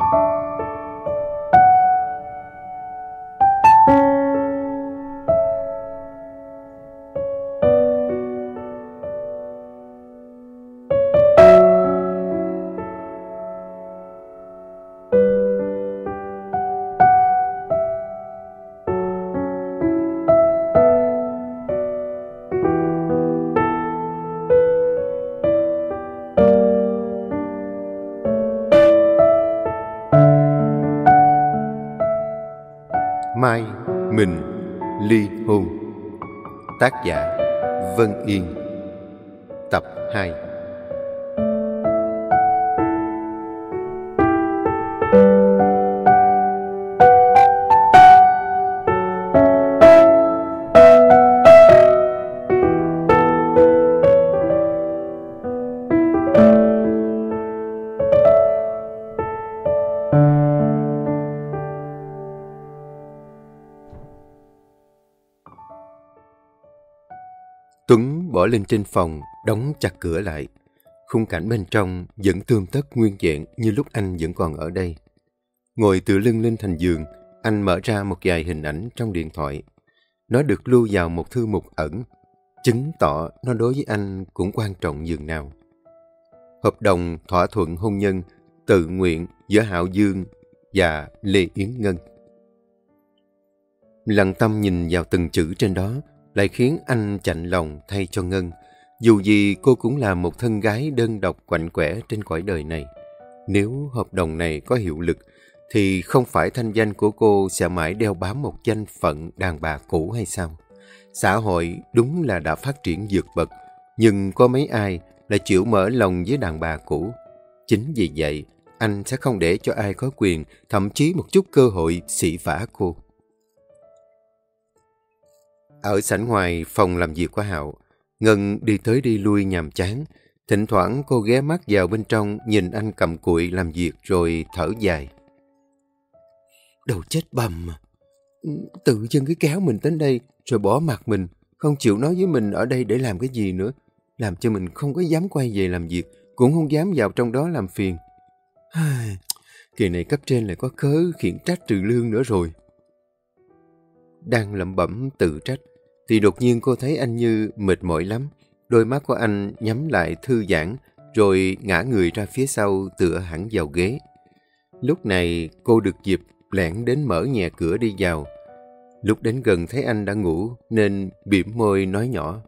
Mai mình ly hôn. Tác giả Vân Yên. Tập 2. Tuấn bỏ lên trên phòng, đóng chặt cửa lại. Khung cảnh bên trong vẫn tươm tất nguyên vẹn như lúc anh vẫn còn ở đây. Ngồi tựa lưng lên thành giường, anh mở ra một vài hình ảnh trong điện thoại. Nó được lưu vào một thư mục ẩn, chứng tỏ nó đối với anh cũng quan trọng nhường nào. Hợp đồng thỏa thuận hôn nhân tự nguyện giữa Hạo Dương và Lê Yến Ngân. Lặng tâm nhìn vào từng chữ trên đó lại khiến anh chạnh lòng thay cho Ngân. Dù gì cô cũng là một thân gái đơn độc quạnh quẻ trên cõi đời này. Nếu hợp đồng này có hiệu lực thì không phải thanh danh của cô sẽ mãi đeo bám một danh phận đàn bà cũ hay sao? Xã hội đúng là đã phát triển vượt bậc, nhưng có mấy ai lại chịu mở lòng với đàn bà cũ. Chính vì vậy, anh sẽ không để cho ai có quyền, thậm chí một chút cơ hội xỉ vả cô. Ở sảnh ngoài phòng làm việc của Hạo, Ngân đi tới đi lui nhàm chán. Thỉnh thoảng cô ghé mắt vào bên trong nhìn anh cầm cụi làm việc rồi thở dài. Đầu chết bầm mà. Tự dưng cái kéo mình đến đây rồi bỏ mặt mình, không chịu nói với mình ở đây để làm cái gì nữa. Làm cho mình không có dám quay về làm việc, cũng không dám vào trong đó làm phiền. Kỳ này cấp trên lại có cớ khiển trách trừ lương nữa rồi. Đang lẩm bẩm tự trách thì đột nhiên cô thấy anh Như mệt mỏi lắm. Đôi mắt của anh nhắm lại thư giãn rồi ngã người ra phía sau tựa hẳn vào ghế. Lúc này cô được dịp lẻn đến mở nhẹ cửa đi vào. Lúc đến gần thấy anh đã ngủ nên bỉm môi nói nhỏ.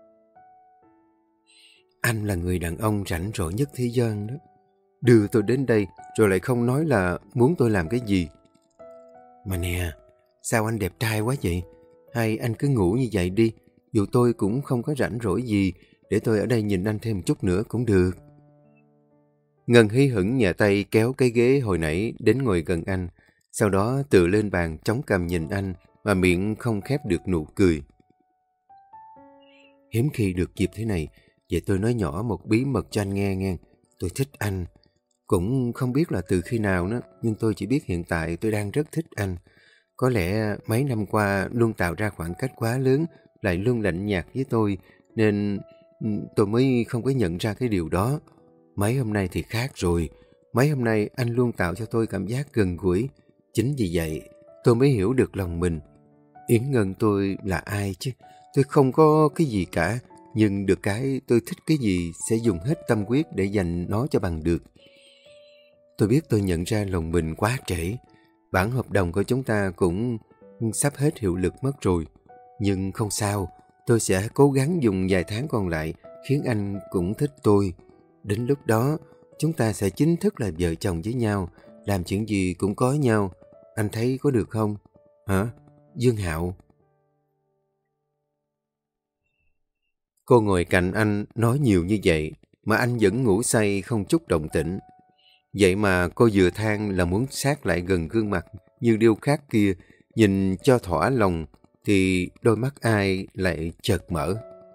Anh là người đàn ông rảnh rỗi nhất thế gian đó. Đưa tôi đến đây rồi lại không nói là muốn tôi làm cái gì. Mà nè, sao anh đẹp trai quá vậy? Hay anh cứ ngủ như vậy đi, dù tôi cũng không có rảnh rỗi gì, để tôi ở đây nhìn anh thêm một chút nữa cũng được. Ngân hí hửng nhẹ tay kéo cái ghế hồi nãy đến ngồi gần anh, sau đó tựa lên bàn chống cằm nhìn anh mà miệng không khép được nụ cười. Hiếm khi được dịp thế này, vậy tôi nói nhỏ một bí mật cho anh nghe nghe. Tôi thích anh, cũng không biết là từ khi nào nữa, nhưng tôi chỉ biết hiện tại tôi đang rất thích anh. Có lẽ mấy năm qua luôn tạo ra khoảng cách quá lớn, lại luôn lạnh nhạt với tôi, nên tôi mới không có nhận ra cái điều đó. Mấy hôm nay thì khác rồi. Mấy hôm nay anh luôn tạo cho tôi cảm giác gần gũi. Chính vì vậy, tôi mới hiểu được lòng mình. Yến Ngân tôi là ai chứ? Tôi không có cái gì cả, nhưng được cái tôi thích cái gì sẽ dùng hết tâm huyết để giành nó cho bằng được. Tôi biết tôi nhận ra lòng mình quá trễ. Bản hợp đồng của chúng ta cũng sắp hết hiệu lực mất rồi. Nhưng không sao, tôi sẽ cố gắng dùng vài tháng còn lại khiến anh cũng thích tôi. Đến lúc đó, chúng ta sẽ chính thức là vợ chồng với nhau, làm chuyện gì cũng có nhau. Anh thấy có được không? Hả? Dương Hạo. Cô ngồi cạnh anh nói nhiều như vậy, mà anh vẫn ngủ say không chút động tĩnh. Vậy mà cô vừa than là muốn sát lại gần gương mặt như điêu khắc kia, nhìn cho thỏa lòng, thì đôi mắt ai lại chợt mở.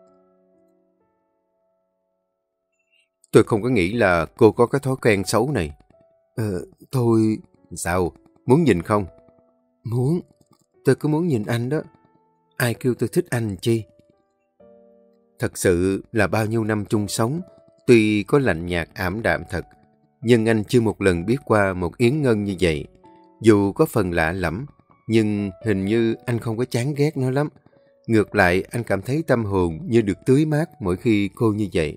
Tôi không có nghĩ là cô có cái thói quen xấu này. Tôi... Sao? Muốn nhìn không? Muốn. Tôi cứ muốn nhìn anh đó. Ai kêu tôi thích anh chi? Thật sự là bao nhiêu năm chung sống, tuy có lạnh nhạt ảm đạm thật, nhưng anh chưa một lần biết qua một Yến Ngân như vậy. Dù có phần lạ lẫm, nhưng hình như anh không có chán ghét nó lắm. Ngược lại, anh cảm thấy tâm hồn như được tưới mát mỗi khi cô như vậy.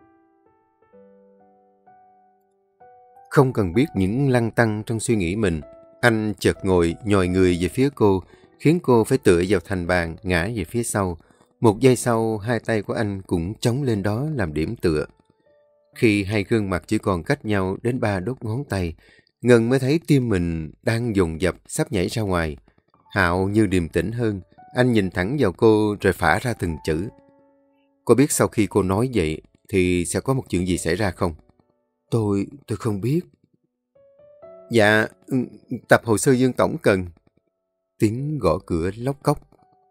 Không cần biết những lăn tăn trong suy nghĩ mình, anh chợt ngồi nhòi người về phía cô, khiến cô phải tựa vào thành bàn, ngã về phía sau. Một giây sau, hai tay của anh cũng chống lên đó làm điểm tựa. Khi hai gương mặt chỉ còn cách nhau đến 3 đốt ngón tay, Ngân mới thấy tim mình đang dồn dập sắp nhảy ra ngoài. Hạo như điềm tĩnh hơn, anh nhìn thẳng vào cô rồi phả ra từng chữ. Cô biết sau khi cô nói vậy thì sẽ có một chuyện gì xảy ra không? Tôi không biết. Dạ, tập hồ sơ Dương Tổng cần. Tiếng gõ cửa lóc cóc.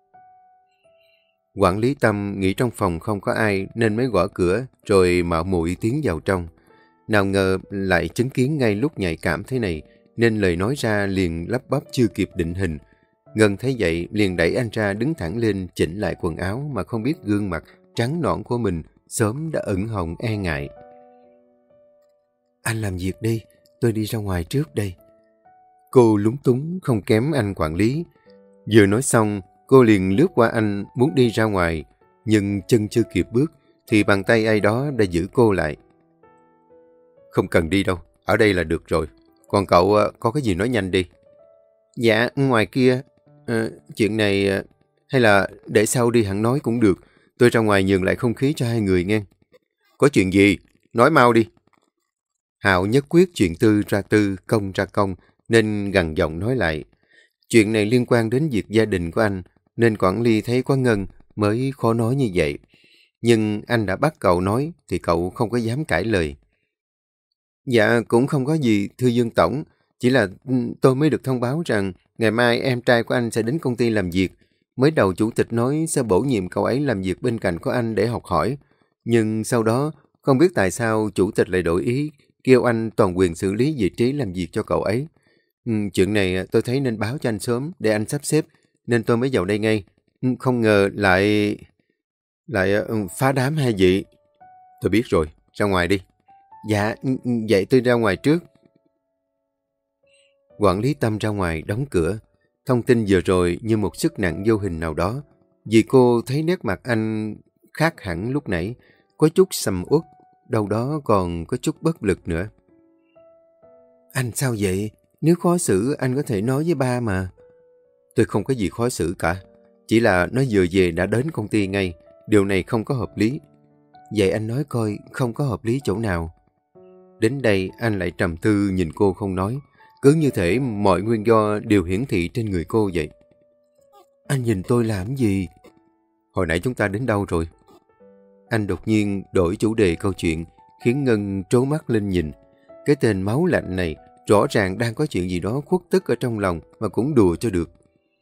Quản lý Tâm nghĩ trong phòng không có ai nên mới gõ cửa rồi mạo muội tiến vào trong. Nào ngờ lại chứng kiến ngay lúc nhạy cảm thế này nên lời nói ra liền lắp bắp chưa kịp định hình. Ngân thấy vậy liền đẩy anh ra đứng thẳng lên chỉnh lại quần áo mà không biết gương mặt trắng nõn của mình sớm đã ửng hồng e ngại. Anh làm việc đi, tôi đi ra ngoài trước đây. Cô lúng túng không kém anh quản lý. Vừa nói xong, cô liền lướt qua anh muốn đi ra ngoài, nhưng chân chưa kịp bước thì bàn tay ai đó đã giữ cô lại. Không cần đi đâu, ở đây là được rồi. Còn cậu có cái gì nói nhanh đi. Dạ, ngoài kia, chuyện này hay là để sau đi hẳn nói cũng được. Tôi ra ngoài nhường lại không khí cho hai người nghe. Có chuyện gì? Nói mau đi. Hạo nhất quyết chuyện tư ra tư, công ra công, nên gằn giọng nói lại. Chuyện này liên quan đến việc gia đình của anh, nên quản lý thấy có Ngân mới khó nói như vậy. Nhưng anh đã bắt cậu nói, thì cậu không có dám cãi lời. Dạ, cũng không có gì, thưa Dương Tổng. Chỉ là tôi mới được thông báo rằng ngày mai em trai của anh sẽ đến công ty làm việc. Mới đầu chủ tịch nói sẽ bổ nhiệm cậu ấy làm việc bên cạnh của anh để học hỏi. Nhưng sau đó, không biết tại sao chủ tịch lại đổi ý, kêu anh toàn quyền xử lý vị trí làm việc cho cậu ấy. Chuyện này tôi thấy nên báo cho anh sớm để anh sắp xếp, nên tôi mới vào đây ngay. Không ngờ lại phá đám hay gì. Tôi biết rồi, ra ngoài đi. Dạ, vậy tôi ra ngoài trước. Quản lý Tâm ra ngoài đóng cửa. Thông tin vừa rồi như một sức nặng vô hình nào đó. Vì cô thấy nét mặt anh khác hẳn lúc nãy, có chút sầm uất, đâu đó còn có chút bất lực nữa. Anh sao vậy? Nếu khó xử anh có thể nói với ba mà. Tôi không có gì khó xử cả. Chỉ là nó vừa về đã đến công ty ngay. Điều này không có hợp lý. Vậy anh nói coi không có hợp lý chỗ nào. Đến đây anh lại trầm tư nhìn cô không nói. Cứ như thể mọi nguyên do đều hiển thị trên người cô vậy. Anh nhìn tôi làm gì? Hồi nãy chúng ta đến đâu rồi? Anh đột nhiên đổi chủ đề câu chuyện, khiến Ngân trố mắt lên nhìn. Cái tên máu lạnh này rõ ràng đang có chuyện gì đó khuất tức ở trong lòng mà cũng đùa cho được.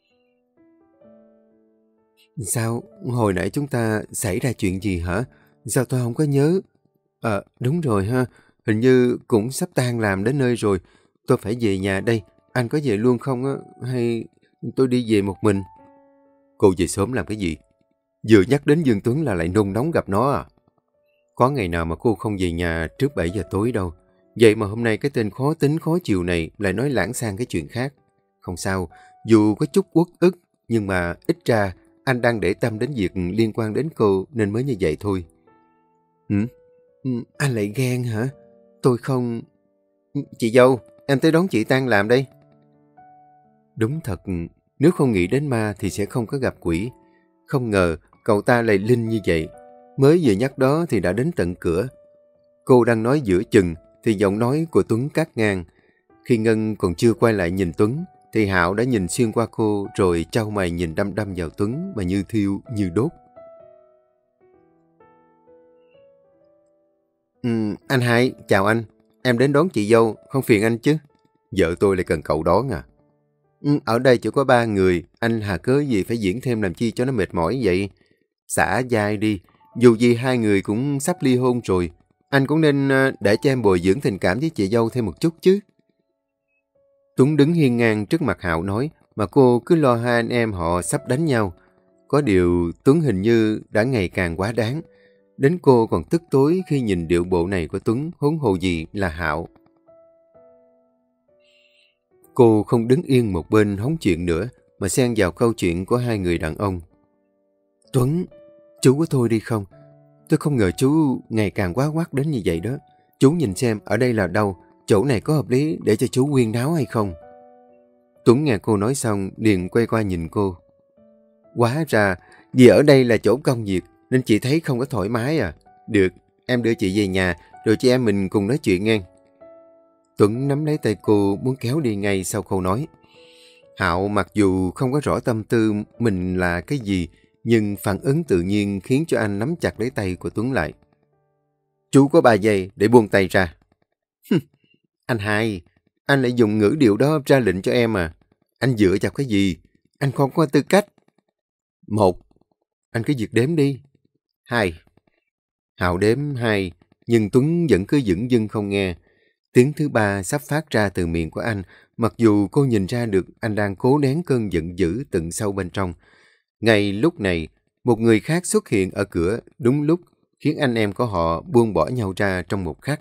Sao? Hồi nãy chúng ta xảy ra chuyện gì hả? Sao tôi không có nhớ? Đúng rồi ha. Hình như cũng sắp tan làm đến nơi rồi. Tôi phải về nhà đây. Anh có về luôn không á? Hay tôi đi về một mình? Cô về sớm làm cái gì? Vừa nhắc đến Dương Tuấn là lại nôn nóng gặp nó à? Có ngày nào mà cô không về nhà trước 7 giờ tối đâu. Vậy mà hôm nay cái tên khó tính khó chịu này lại nói lãng sang cái chuyện khác. Không sao, dù có chút uất ức, nhưng mà ít ra anh đang để tâm đến việc liên quan đến cô nên mới như vậy thôi. Anh lại ghen hả? Tôi không... Chị dâu, em tới đón chị tan làm đây. Đúng thật, nếu không nghĩ đến ma thì sẽ không có gặp quỷ. Không ngờ cậu ta lại linh như vậy. Mới vừa nhắc đó thì đã đến tận cửa. Cô đang nói giữa chừng thì giọng nói của Tuấn cắt ngang. Khi Ngân còn chưa quay lại nhìn Tuấn thì Hạo đã nhìn xuyên qua cô rồi chau mày nhìn đăm đăm vào Tuấn mà như thiêu như đốt. Anh hai, chào anh. Em đến đón chị dâu, không phiền anh chứ? Vợ tôi lại cần cậu đón à? Ở đây chỉ có 3 người, anh hà cớ gì phải diễn thêm làm chi cho nó mệt mỏi vậy? Xả dai đi, dù gì hai người cũng sắp ly hôn rồi. Anh cũng nên để cho em bồi dưỡng tình cảm với chị dâu thêm một chút chứ. Tuấn đứng hiên ngang trước mặt Hạo nói, mà cô cứ lo hai anh em họ sắp đánh nhau. Có điều Tuấn hình như đã ngày càng quá đáng. Đến cô còn tức tối khi nhìn điệu bộ này của Tuấn, huống hồ gì là Hạo. Cô không đứng yên một bên hóng chuyện nữa, mà xen vào câu chuyện của hai người đàn ông. Tuấn, chú có thôi đi không? Tôi không ngờ chú ngày càng quá quắt đến như vậy đó. Chú nhìn xem ở đây là đâu, chỗ này có hợp lý để cho chú huyên náo hay không? Tuấn nghe cô nói xong, liền quay qua nhìn cô. Hóa ra, vì ở đây là chỗ công việc, nên chị thấy không có thoải mái à. Được, em đưa chị về nhà, rồi chị em mình cùng nói chuyện nghe. Tuấn nắm lấy tay cô muốn kéo đi ngay sau câu nói. Hạo mặc dù không có rõ tâm tư mình là cái gì, nhưng phản ứng tự nhiên khiến cho anh nắm chặt lấy tay của Tuấn lại. Chú có 3 giây để buông tay ra. Anh hai, anh lại dùng ngữ điệu đó ra lệnh cho em à. Anh dựa vào cái gì? Anh không có tư cách. 1. Anh cứ việc đếm đi. 2. Hạo đếm 2, nhưng Tuấn vẫn cứ dửng dưng không nghe. Tiếng thứ 3 sắp phát ra từ miệng của anh, mặc dù cô nhìn ra được anh đang cố nén cơn giận dữ tận sâu bên trong. Ngay lúc này, một người khác xuất hiện ở cửa đúng lúc, khiến anh em của họ buông bỏ nhau ra trong một khắc.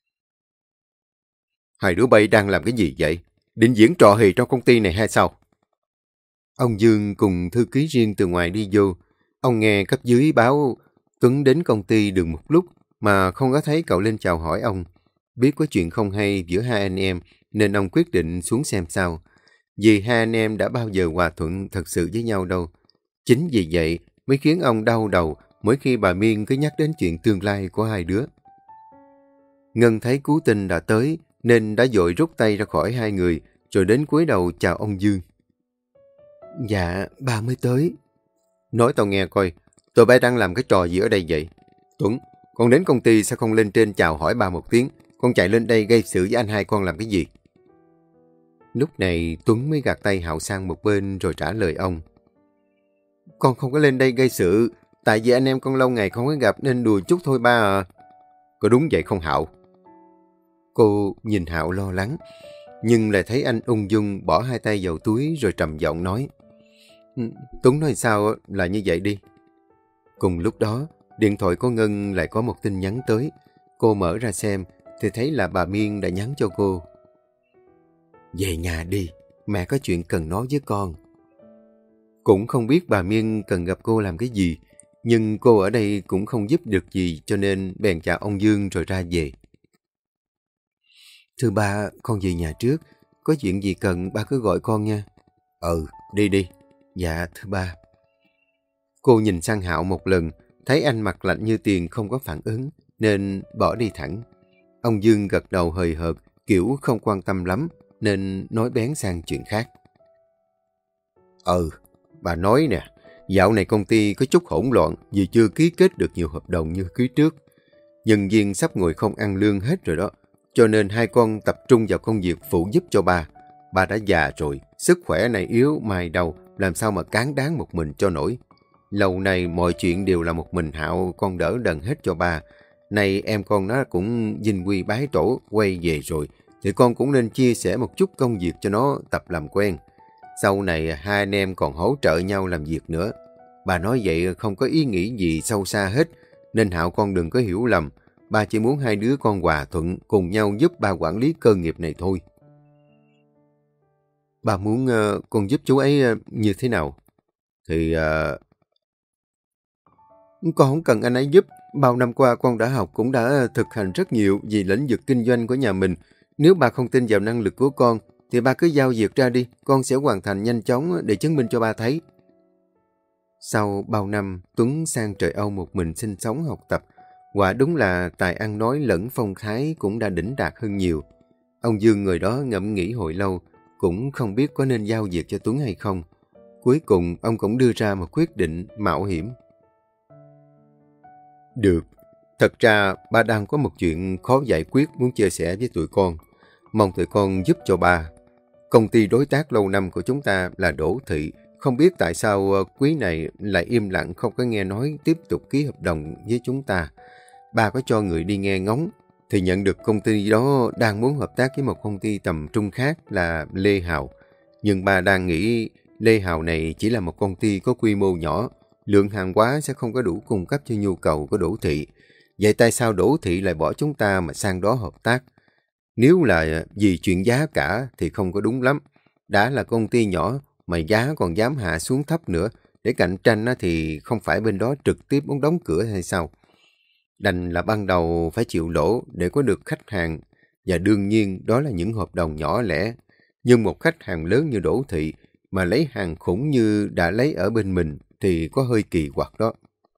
Hai đứa bay đang làm cái gì vậy? Định diễn trò hề trong công ty này hay sao? Ông Dương cùng thư ký riêng từ ngoài đi vô. Ông nghe cấp dưới báo Tuấn đến công ty được một lúc mà không có thấy cậu lên chào hỏi ông. Biết có chuyện không hay giữa hai anh em nên ông quyết định xuống xem sao. Vì hai anh em đã bao giờ hòa thuận thật sự với nhau đâu. Chính vì vậy mới khiến ông đau đầu mỗi khi bà Miên cứ nhắc đến chuyện tương lai của hai đứa. Ngân thấy cứu tinh đã tới nên đã vội rút tay ra khỏi hai người rồi đến cúi đầu chào ông Dương. Dạ, ba mới tới. Nói tao nghe coi, tụi bay đang làm cái trò gì ở đây vậy? Tuấn, con đến công ty sao không lên trên chào hỏi ba một tiếng? Con chạy lên đây gây sự với anh hai con làm cái gì? Lúc này Tuấn mới gạt tay Hạo sang một bên rồi trả lời ông. Con không có lên đây gây sự, tại vì anh em con lâu ngày không có gặp nên đùa chút thôi ba à. Có đúng vậy không Hạo? Cô nhìn Hạo lo lắng, nhưng lại thấy anh ung dung bỏ hai tay vào túi rồi trầm giọng nói. Tuấn nói sao là như vậy đi. Cùng lúc đó, điện thoại của Ngân lại có một tin nhắn tới. Cô mở ra xem, thì thấy là bà Miên đã nhắn cho cô. Về nhà đi, mẹ có chuyện cần nói với con. Cũng không biết bà Miên cần gặp cô làm cái gì, nhưng cô ở đây cũng không giúp được gì cho nên bèn chào ông Dương rồi ra về. Thưa ba, con về nhà trước, có chuyện gì cần ba cứ gọi con nha. Đi đi. Dạ, thưa ba. Cô nhìn sang Hạo một lần, thấy anh mặt lạnh như tiền không có phản ứng, nên bỏ đi thẳng. Ông Dương gật đầu hời hợt, kiểu không quan tâm lắm, nên nói bén sang chuyện khác. Bà nói nè, dạo này công ty có chút hỗn loạn vì chưa ký kết được nhiều hợp đồng như ký trước. Nhân viên sắp ngồi không ăn lương hết rồi đó, cho nên hai con tập trung vào công việc phụ giúp cho ba. Ba đã già rồi, sức khỏe này yếu, mai đâu, làm sao mà cán đáng một mình cho nổi. Lâu nay mọi chuyện đều là một mình Hạo, con đỡ đần hết cho ba. Nay em con nó cũng dinh quy bái tổ quay về rồi, thì con cũng nên chia sẻ một chút công việc cho nó tập làm quen. Sau này hai anh em còn hỗ trợ nhau làm việc nữa. Bà nói vậy không có ý nghĩ gì sâu xa hết, nên Hạo con đừng có hiểu lầm. Ba chỉ muốn hai đứa con hòa thuận cùng nhau giúp ba quản lý cơ nghiệp này thôi. Ba muốn con giúp chú ấy như thế nào? Thì con không cần anh ấy giúp. Bao năm qua con đã học cũng đã thực hành rất nhiều vì lĩnh vực kinh doanh của nhà mình. Nếu ba không tin vào năng lực của con, thì ba cứ giao việc ra đi. Con sẽ hoàn thành nhanh chóng để chứng minh cho ba thấy. Sau bao năm, Tuấn sang trời Âu một mình sinh sống học tập. Quả đúng là tài ăn nói lẫn phong thái cũng đã đỉnh đạt hơn nhiều. Ông Dương người đó ngẫm nghĩ hồi lâu, cũng không biết có nên giao việc cho Tuấn hay không. Cuối cùng, ông cũng đưa ra một quyết định mạo hiểm. Được. Thật ra, ba đang có một chuyện khó giải quyết muốn chia sẻ với tụi con. Mong tụi con giúp cho ba. Công ty đối tác lâu năm của chúng ta là Đỗ Thị. Không biết tại sao quý này lại im lặng không có nghe nói tiếp tục ký hợp đồng với chúng ta. Ba có cho người đi nghe ngóng, thì nhận được công ty đó đang muốn hợp tác với một công ty tầm trung khác là Lê Hào. Nhưng ba đang nghĩ Lê Hào này chỉ là một công ty có quy mô nhỏ, lượng hàng hóa sẽ không có đủ cung cấp cho nhu cầu của Đỗ Thị. Vậy tại sao Đỗ Thị lại bỏ chúng ta mà sang đó hợp tác? Nếu là vì chuyện giá cả thì không có đúng lắm. Đã là công ty nhỏ mà giá còn dám hạ xuống thấp nữa để cạnh tranh thì không phải bên đó trực tiếp muốn đóng cửa hay sao? Đành là ban đầu phải chịu lỗ để có được khách hàng, và đương nhiên đó là những hợp đồng nhỏ lẻ. Nhưng một khách hàng lớn như Đỗ Thị mà lấy hàng khủng như đã lấy ở bên mình thì có hơi kỳ quặc đó.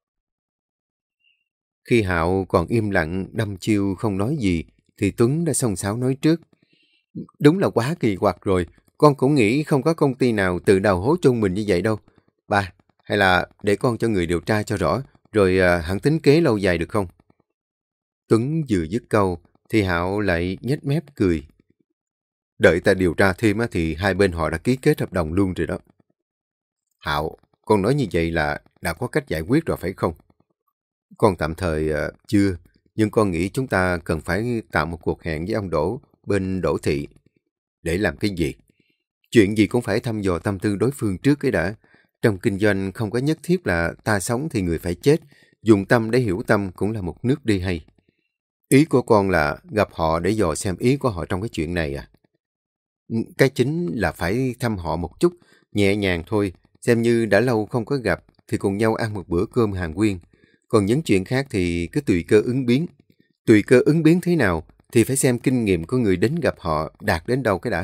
Khi Hạo còn im lặng đăm chiêu không nói gì thì Tuấn đã xông xáo nói trước. Đúng là quá kỳ quặc rồi, con cũng nghĩ không có công ty nào tự đào hố chôn mình như vậy đâu. Ba, hay là để con cho người điều tra cho rõ, rồi hẳn tính kế lâu dài được không? Tuấn vừa dứt câu thì Hạo lại nhếch mép cười. Đợi ta điều tra thêm thì hai bên họ đã ký kết hợp đồng luôn rồi đó. Hạo, con nói như vậy là đã có cách giải quyết rồi phải không? Con tạm thời chưa, nhưng con nghĩ chúng ta cần phải tạo một cuộc hẹn với ông Đỗ bên Đỗ Thị. Để làm cái gì? Chuyện gì cũng phải thăm dò tâm tư đối phương trước cái đã. Trong kinh doanh không có nhất thiết là ta sống thì người phải chết. Dùng tâm để hiểu tâm cũng là một nước đi hay. Ý của con là gặp họ để dò xem ý của họ trong cái chuyện này à? Cái chính là phải thăm họ một chút, nhẹ nhàng thôi. Xem như đã lâu không có gặp thì cùng nhau ăn một bữa cơm hàng quyên. Còn những chuyện khác thì cứ tùy cơ ứng biến. Tùy cơ ứng biến thế nào thì phải xem kinh nghiệm của người đến gặp họ đạt đến đâu cái đã.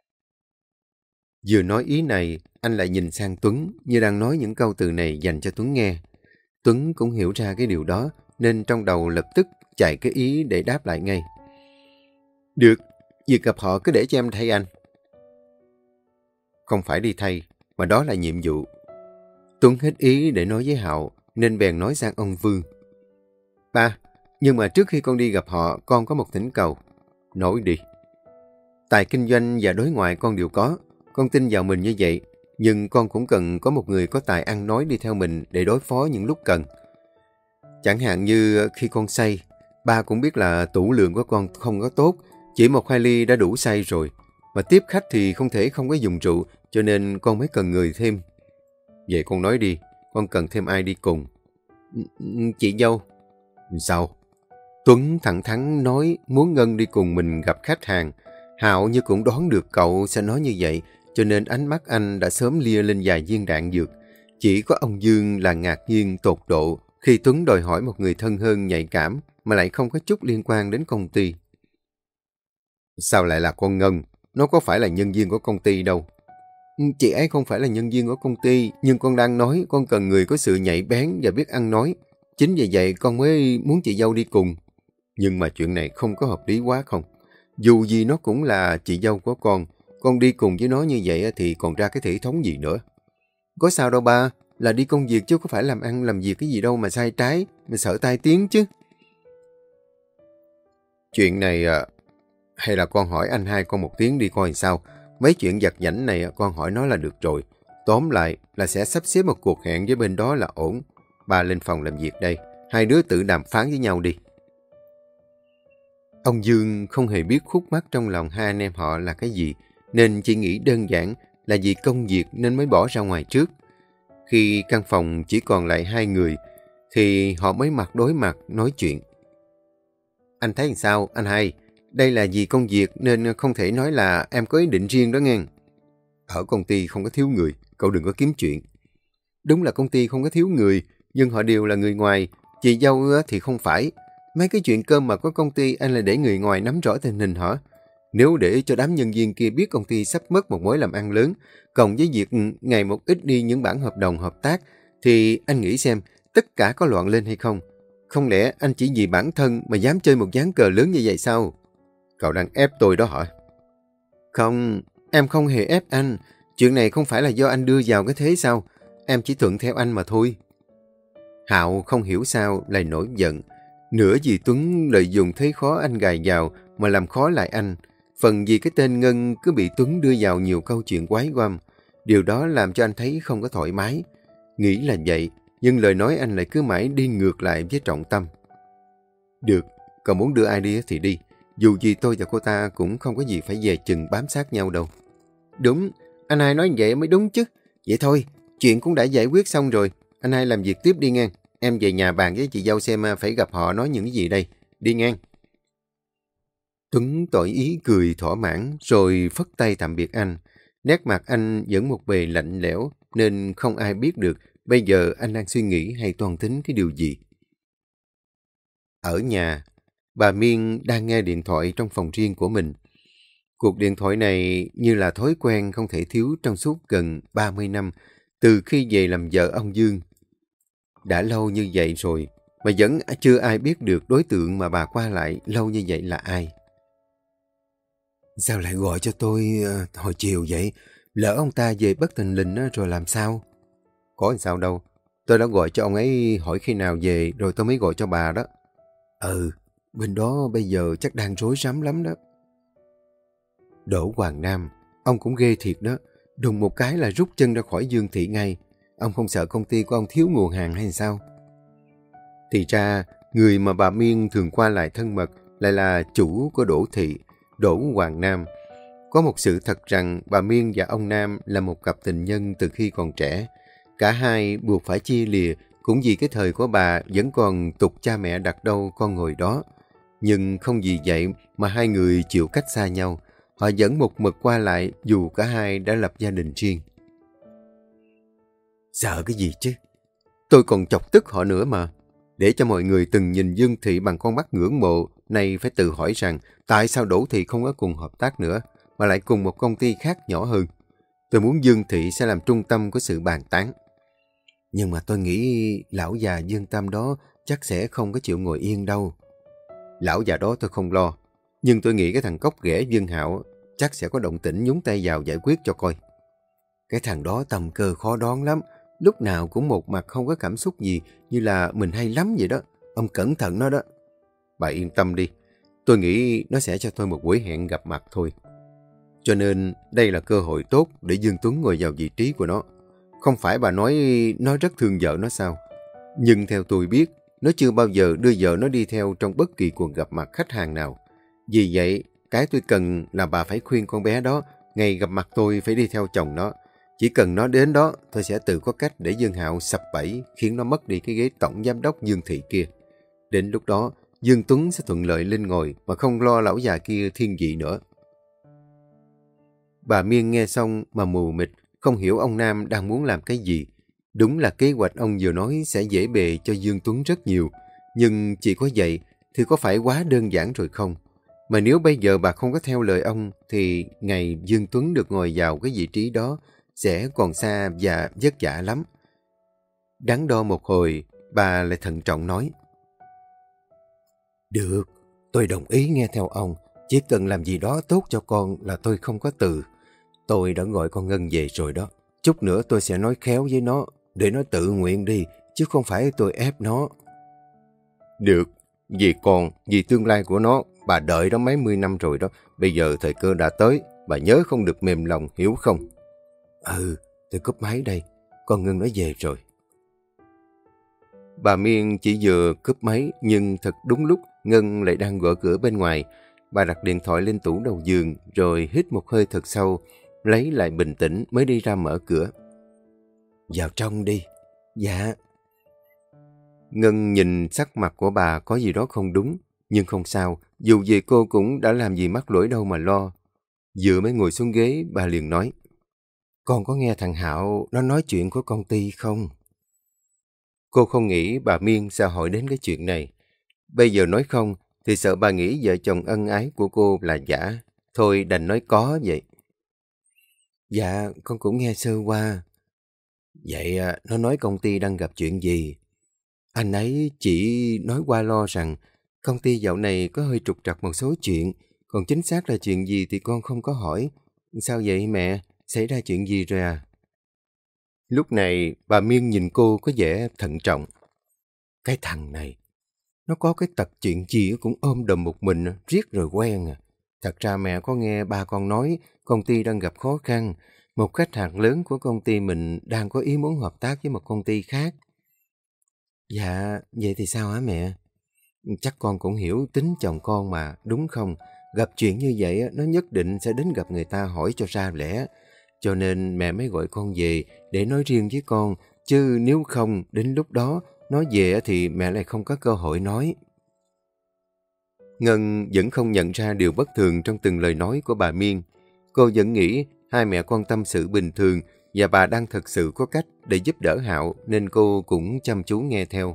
Vừa nói ý này, anh lại nhìn sang Tuấn như đang nói những câu từ này dành cho Tuấn nghe. Tuấn cũng hiểu ra cái điều đó nên trong đầu lập tức chạy cái ý để đáp lại ngay. Được, việc gặp họ cứ để cho em thay anh. Không phải đi thay, mà đó là nhiệm vụ. Tuấn hết ý để nói với Hạo nên bèn nói sang ông Vương. Ba, nhưng mà trước khi con đi gặp họ, con có một thỉnh cầu. Nói đi. Tài kinh doanh và đối ngoại con đều có. Con tin vào mình như vậy, nhưng con cũng cần có một người có tài ăn nói đi theo mình để đối phó những lúc cần. Chẳng hạn như khi con say, ba cũng biết là tủ lượng của con không có tốt, chỉ một hai ly đã đủ say rồi. Mà tiếp khách thì không thể không có dùng rượu, cho nên con mới cần người thêm. Vậy con nói đi, con cần thêm ai đi cùng? Chị dâu. Sao? Tuấn thẳng thắn nói muốn Ngân đi cùng mình gặp khách hàng. Hạo như cũng đoán được cậu sẽ nói như vậy, cho nên ánh mắt anh đã sớm lia lên vài viên đạn dược. Chỉ có ông Dương là ngạc nhiên tột độ khi Tuấn đòi hỏi một người thân hơn nhạy cảm mà lại không có chút liên quan đến công ty. Sao lại là con Ngân? Nó có phải là nhân viên của công ty đâu. Chị ấy không phải là nhân viên của công ty, nhưng con đang nói con cần người có sự nhạy bén và biết ăn nói. Chính vì vậy con mới muốn chị dâu đi cùng. Nhưng mà chuyện này không có hợp lý quá không? Dù gì nó cũng là chị dâu của con đi cùng với nó như vậy thì còn ra cái thể thống gì nữa. Có sao đâu ba, là đi công việc chứ có phải làm ăn làm việc cái gì đâu mà sai trái, mà sợ tai tiếng chứ. Chuyện này hay là con hỏi anh hai con một tiếng đi coi sao. Mấy chuyện vặt vãnh này con hỏi nó là được rồi. Tóm lại là sẽ sắp xếp một cuộc hẹn với bên đó là ổn. Ba lên phòng làm việc đây, hai đứa tự đàm phán với nhau đi. Ông Dương không hề biết khúc mắc trong lòng hai anh em họ là cái gì, nên chỉ nghĩ đơn giản là vì công việc nên mới bỏ ra ngoài trước. Khi căn phòng chỉ còn lại hai người, thì họ mới mặt đối mặt nói chuyện. Anh thấy làm sao, anh hai? Đây là vì công việc nên không thể nói là em có ý định riêng đó nghe. Ở công ty không có thiếu người, cậu đừng có kiếm chuyện. Đúng là công ty không có thiếu người, nhưng họ đều là người ngoài. Chị dâu thì không phải. Mấy cái chuyện cơm mà có công ty anh là để người ngoài nắm rõ tình hình hả? Nếu để cho đám nhân viên kia biết công ty sắp mất một mối làm ăn lớn, cộng với việc ngày một ít đi những bản hợp đồng hợp tác, thì anh nghĩ xem tất cả có loạn lên hay không? Không lẽ anh chỉ vì bản thân mà dám chơi một ván cờ lớn như vậy sao? Cậu đang ép tôi đó hả? Không, em không hề ép anh. Chuyện này không phải là do anh đưa vào cái thế sao? Em chỉ thuận theo anh mà thôi. Hạo không hiểu sao lại nổi giận. Nửa vì Tuấn lợi dụng thấy khó anh gài vào mà làm khó lại anh. Phần vì cái tên Ngân cứ bị Tuấn đưa vào nhiều câu chuyện quái quăm. Điều đó làm cho anh thấy không có thoải mái. Nghĩ là vậy, nhưng lời nói anh lại cứ mãi đi ngược lại với trọng tâm. Được, cậu muốn đưa ai đi thì đi. Dù gì tôi và cô ta cũng không có gì phải về chừng bám sát nhau đâu. Đúng, anh hai nói vậy mới đúng chứ. Vậy thôi, chuyện cũng đã giải quyết xong rồi. Anh hai làm việc tiếp đi ngang. Em về nhà bàn với chị dâu xem phải gặp họ nói những gì đây. Đi ngang. Tuấn tỏ ý cười thỏa mãn rồi phất tay tạm biệt anh. Nét mặt anh vẫn một bề lạnh lẽo nên không ai biết được bây giờ anh đang suy nghĩ hay toan tính cái điều gì. Ở nhà, bà Miên đang nghe điện thoại trong phòng riêng của mình. Cuộc điện thoại này như là thói quen không thể thiếu trong suốt gần 30 năm từ khi về làm vợ ông Dương. Đã lâu như vậy rồi mà vẫn chưa ai biết được đối tượng mà bà qua lại lâu như vậy là ai. Sao lại gọi cho tôi hồi chiều vậy? Lỡ ông ta về bất thình lình rồi làm sao? Có sao đâu. Tôi đã gọi cho ông ấy hỏi khi nào về rồi tôi mới gọi cho bà đó. Bên đó bây giờ chắc đang rối rắm lắm đó. Đỗ Hoàng Nam, ông cũng ghê thiệt đó. Đùng một cái là rút chân ra khỏi Dương Thị ngay. Ông không sợ công ty của ông thiếu nguồn hàng hay sao? Thì ra, người mà bà Miên thường qua lại thân mật lại là chủ của Đỗ Thị, Đỗ Hoàng Nam. Có một sự thật rằng bà Miên và ông Nam là một cặp tình nhân từ khi còn trẻ. Cả hai buộc phải chia lìa cũng vì cái thời của bà vẫn còn tục cha mẹ đặt đâu con ngồi đó. Nhưng không vì vậy mà hai người chịu cách xa nhau. Họ vẫn một mực qua lại dù cả hai đã lập gia đình riêng. Sợ cái gì chứ? Tôi còn chọc tức họ nữa mà. Để cho mọi người từng nhìn Dương Thị bằng con mắt ngưỡng mộ, nay phải tự hỏi rằng tại sao Đỗ Thị không có cùng hợp tác nữa, mà lại cùng một công ty khác nhỏ hơn. Tôi muốn Dương Thị sẽ làm trung tâm của sự bàn tán. Nhưng mà tôi nghĩ lão già Dương Tâm đó chắc sẽ không có chịu ngồi yên đâu. Lão già đó tôi không lo, nhưng tôi nghĩ cái thằng cóc ghẻ Dương Hạo chắc sẽ có động tĩnh nhúng tay vào giải quyết cho coi. Cái thằng đó tầm cơ khó đoán lắm, lúc nào cũng một mặt không có cảm xúc gì, như là mình hay lắm vậy đó. Ông cẩn thận nó đó. Bà yên tâm đi, tôi nghĩ nó sẽ cho tôi một buổi hẹn gặp mặt thôi. Cho nên đây là cơ hội tốt để Dương Tuấn ngồi vào vị trí của nó. Không phải bà nói nó rất thương vợ nó sao? Nhưng theo tôi biết, nó chưa bao giờ đưa vợ nó đi theo trong bất kỳ cuộc gặp mặt khách hàng nào. Vì vậy, cái tôi cần là bà phải khuyên con bé đó, ngày gặp mặt tôi phải đi theo chồng nó. Chỉ cần nó đến đó, tôi sẽ tự có cách để Dương Hạo sập bẫy, khiến nó mất đi cái ghế tổng giám đốc Dương Thị kia. Đến lúc đó, Dương Tuấn sẽ thuận lợi lên ngồi mà không lo lão già kia thiên vị nữa. Bà Miên nghe xong mà mù mịt, không hiểu ông Nam đang muốn làm cái gì. Đúng là kế hoạch ông vừa nói sẽ dễ bề cho Dương Tuấn rất nhiều. Nhưng chỉ có vậy thì có phải quá đơn giản rồi không? Mà nếu bây giờ bà không có theo lời ông thì ngày Dương Tuấn được ngồi vào cái vị trí đó sẽ còn xa và vất vả lắm. Đắn đo một hồi, bà lại thận trọng nói. Được, tôi đồng ý nghe theo ông. Chỉ cần làm gì đó tốt cho con là tôi không có từ. Tôi đã gọi con Ngân về rồi đó. Chút nữa tôi sẽ nói khéo với nó, để nó tự nguyện đi, chứ không phải tôi ép nó. Được, vì con, vì tương lai của nó, bà đợi đó mấy mươi năm rồi đó. Bây giờ thời cơ đã tới, bà nhớ không được mềm lòng, hiểu không? Tôi cúp máy đây, con Ngân nó về rồi. Bà Miên chỉ vừa cúp máy, nhưng thật đúng lúc Ngân lại đang gõ cửa bên ngoài. Bà đặt điện thoại lên tủ đầu giường, rồi hít một hơi thật sâu, lấy lại bình tĩnh mới đi ra mở cửa. Vào trong đi. Dạ. Ngân nhìn sắc mặt của bà có gì đó không đúng, nhưng không sao, dù gì cô cũng đã làm gì mắc lỗi đâu mà lo. Vừa mới ngồi xuống ghế, bà liền nói. Con có nghe thằng Hạo nó nói chuyện của công ty không? Cô không nghĩ bà Miên sẽ hỏi đến cái chuyện này. Bây giờ nói không, thì sợ bà nghĩ vợ chồng ân ái của cô là giả. Thôi đành nói có vậy. Dạ, con cũng nghe sơ qua. Vậy nó nói công ty đang gặp chuyện gì? Anh ấy chỉ nói qua lo rằng công ty dạo này có hơi trục trặc một số chuyện, còn chính xác là chuyện gì thì con không có hỏi. Sao vậy mẹ? Xảy ra chuyện gì rồi à? Lúc này bà Miên nhìn cô có vẻ thận trọng. Cái thằng này, nó có cái tật chuyện gì cũng ôm đồm một mình, riết rồi quen à. Thật ra mẹ có nghe ba con nói công ty đang gặp khó khăn. Một khách hàng lớn của công ty mình đang có ý muốn hợp tác với một công ty khác. Dạ, vậy thì sao hả mẹ? Chắc con cũng hiểu tính chồng con mà, đúng không? Gặp chuyện như vậy nó nhất định sẽ đến gặp người ta hỏi cho ra lẽ. Cho nên mẹ mới gọi con về để nói riêng với con. Chứ nếu không, đến lúc đó nó về thì mẹ lại không có cơ hội nói. Ngân vẫn không nhận ra điều bất thường trong từng lời nói của bà Miên. Cô vẫn nghĩ hai mẹ con tâm sự bình thường và bà đang thật sự có cách để giúp đỡ Hạo nên cô cũng chăm chú nghe theo.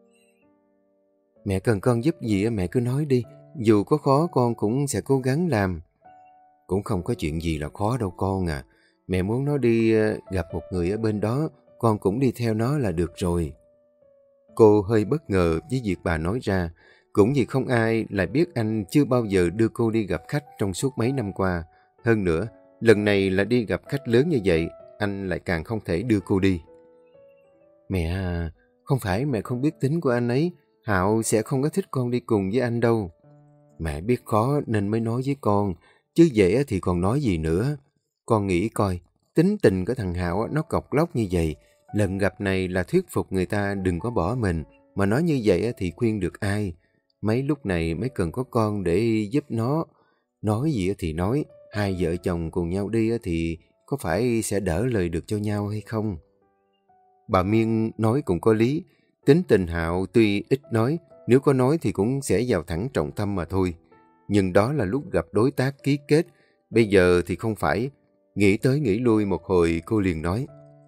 Mẹ cần con giúp gì mẹ cứ nói đi, dù có khó con cũng sẽ cố gắng làm. Cũng không có chuyện gì là khó đâu con à. Mẹ muốn nó đi gặp một người ở bên đó, con cũng đi theo nó là được rồi. Cô hơi bất ngờ với việc bà nói ra, cũng vì không ai lại biết anh chưa bao giờ đưa cô đi gặp khách trong suốt mấy năm qua. Hơn nữa, lần này là đi gặp khách lớn như vậy, anh lại càng không thể đưa cô đi. Mẹ à, không phải mẹ không biết tính của anh ấy, Hạo sẽ không có thích con đi cùng với anh đâu. Mẹ biết khó nên mới nói với con, chứ vậy thì còn nói gì nữa. Con nghĩ coi, tính tình của thằng Hạo nó cọc lóc như vậy, lần gặp này là thuyết phục người ta đừng có bỏ mình, mà nói như vậy thì khuyên được ai. Mấy lúc này mới cần có con để giúp nó. Nói gì thì nói, hai vợ chồng cùng nhau đi thì có phải sẽ đỡ lời được cho nhau hay không? Bà Miên nói cũng có lý. Tính tình Hạo tuy ít nói, nếu có nói thì cũng sẽ vào thẳng trọng tâm mà thôi. Nhưng đó là lúc gặp đối tác ký kết, bây giờ thì không phải. Nghĩ tới nghĩ lui một hồi cô liền nói.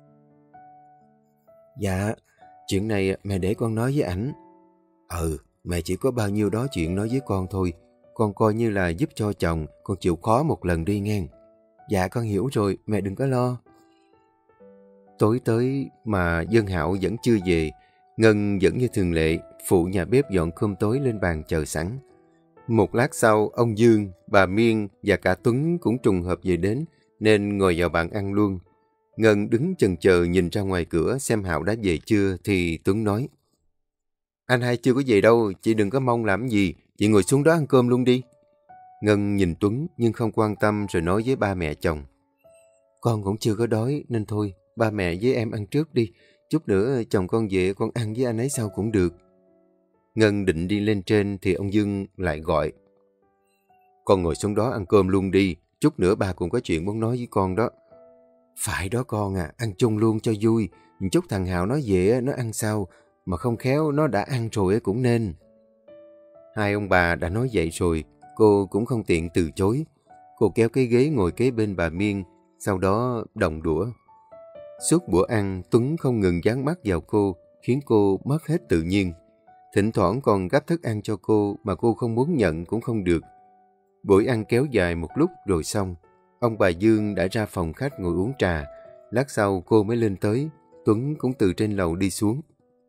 Dạ, chuyện này mẹ để con nói với ảnh. Mẹ chỉ có bao nhiêu đó chuyện nói với con thôi. Con coi như là giúp cho chồng, con chịu khó một lần đi ngang. Dạ con hiểu rồi, mẹ đừng có lo. Tối tới mà Dân Hạo vẫn chưa về. Ngân vẫn như thường lệ, phụ nhà bếp dọn cơm tối lên bàn chờ sẵn. Một lát sau, ông Dương, bà Miên và cả Tuấn cũng trùng hợp về đến, nên ngồi vào bàn ăn luôn. Ngân đứng chần chờ nhìn ra ngoài cửa xem Hạo đã về chưa, thì Tuấn nói. Anh hai chưa có về đâu, chị đừng có mong làm gì, chị ngồi xuống đó ăn cơm luôn đi. Ngân nhìn Tuấn nhưng không quan tâm rồi nói với ba mẹ chồng. Con cũng chưa có đói nên thôi, ba mẹ với em ăn trước đi. Chút nữa chồng con về con ăn với anh ấy sau cũng được. Ngân định đi lên trên thì ông Dương lại gọi. Con ngồi xuống đó ăn cơm luôn đi, chút nữa ba cũng có chuyện muốn nói với con đó. Phải đó con à, ăn chung luôn cho vui. Chút thằng Hạo nó về nó ăn sau, mà không khéo nó đã ăn rồi cũng nên. Hai ông bà đã nói vậy rồi, cô cũng không tiện từ chối. Cô kéo cái ghế ngồi kế bên bà Miên, sau đó đồng đũa. Suốt bữa ăn, Tuấn không ngừng dán mắt vào cô, khiến cô mất hết tự nhiên. Thỉnh thoảng còn gắp thức ăn cho cô mà cô không muốn nhận cũng không được. Buổi ăn kéo dài một lúc rồi xong. Ông bà Dương đã ra phòng khách ngồi uống trà. Lát sau cô mới lên tới, Tuấn cũng từ trên lầu đi xuống.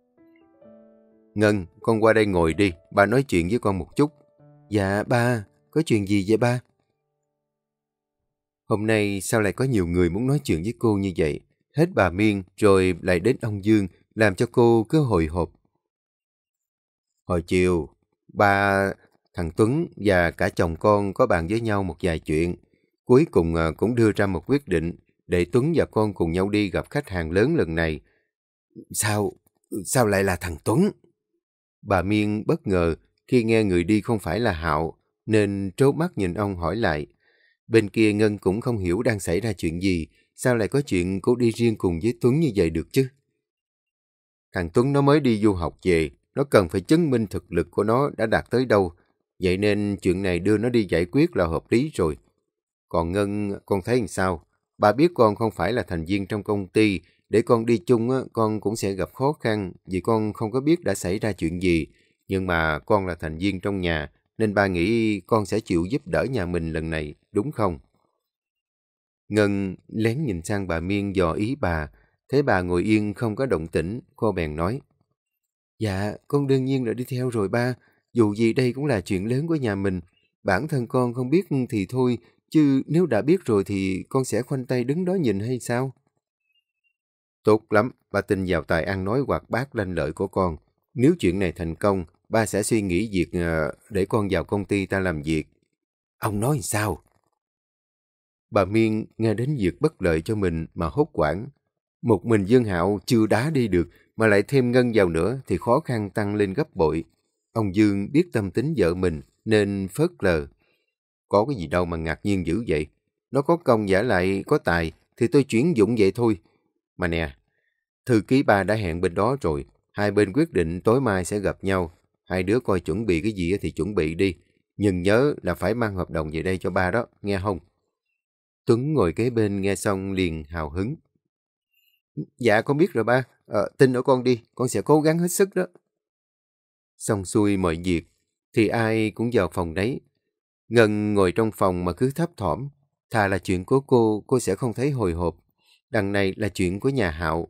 Ngân, con qua đây ngồi đi, ba nói chuyện với con một chút. Dạ ba, có chuyện gì vậy ba? Hôm nay sao lại có nhiều người muốn nói chuyện với cô như vậy? Hết bà Miên rồi lại đến ông Dương, làm cho cô cứ hồi hộp. Hồi chiều, ba, thằng Tuấn và cả chồng con có bàn với nhau một vài chuyện. Cuối cùng cũng đưa ra một quyết định để Tuấn và con cùng nhau đi gặp khách hàng lớn lần này. Sao lại là thằng Tuấn? Bà Miên bất ngờ khi nghe người đi không phải là Hạo, nên trố mắt nhìn ông hỏi lại. Bên kia Ngân cũng không hiểu đang xảy ra chuyện gì, sao lại có chuyện cô đi riêng cùng với Tuấn như vậy được chứ? Thằng Tuấn nó mới đi du học về, nó cần phải chứng minh thực lực của nó đã đạt tới đâu, vậy nên chuyện này đưa nó đi giải quyết là hợp lý rồi. Còn Ngân, con thấy làm sao? Bà biết con không phải là thành viên trong công ty, để con đi chung con cũng sẽ gặp khó khăn vì con không có biết đã xảy ra chuyện gì. Nhưng mà con là thành viên trong nhà, nên ba nghĩ con sẽ chịu giúp đỡ nhà mình lần này, đúng không? Ngân lén nhìn sang bà Miên dò ý bà, thấy bà ngồi yên không có động tĩnh, cô bèn nói. Dạ, con đương nhiên là đi theo rồi ba, dù gì đây cũng là chuyện lớn của nhà mình. Bản thân con không biết thì thôi, chứ nếu đã biết rồi thì con sẽ khoanh tay đứng đó nhìn hay sao? Tốt lắm, ba tin vào tài ăn nói hoạt bát lanh lợi của con. Nếu chuyện này thành công, ba sẽ suy nghĩ việc để con vào công ty ta làm việc. Ông nói sao? Bà Miên nghe đến việc bất lợi cho mình mà hốt hoảng. Một mình Dương Hạo chưa đá đi được, mà lại thêm Ngân vào nữa thì khó khăn tăng lên gấp bội. Ông Dương biết tâm tính vợ mình nên phớt lờ. Có cái gì đâu mà ngạc nhiên dữ vậy. Nó có công giả lại có tài thì tôi chuyển dụng vậy thôi. Mà nè, thư ký ba đã hẹn bên đó rồi. Hai bên quyết định tối mai sẽ gặp nhau. Hai đứa coi chuẩn bị cái gì thì chuẩn bị đi. Nhưng nhớ là phải mang hợp đồng về đây cho ba đó, nghe không? Tuấn ngồi kế bên nghe xong liền hào hứng. Dạ con biết rồi ba, tin ở con đi, con sẽ cố gắng hết sức đó. Xong xuôi mọi việc, thì ai cũng vào phòng đấy. Ngân ngồi trong phòng mà cứ thấp thỏm. Thà là chuyện của cô sẽ không thấy hồi hộp. Đằng này là chuyện của nhà Hạo.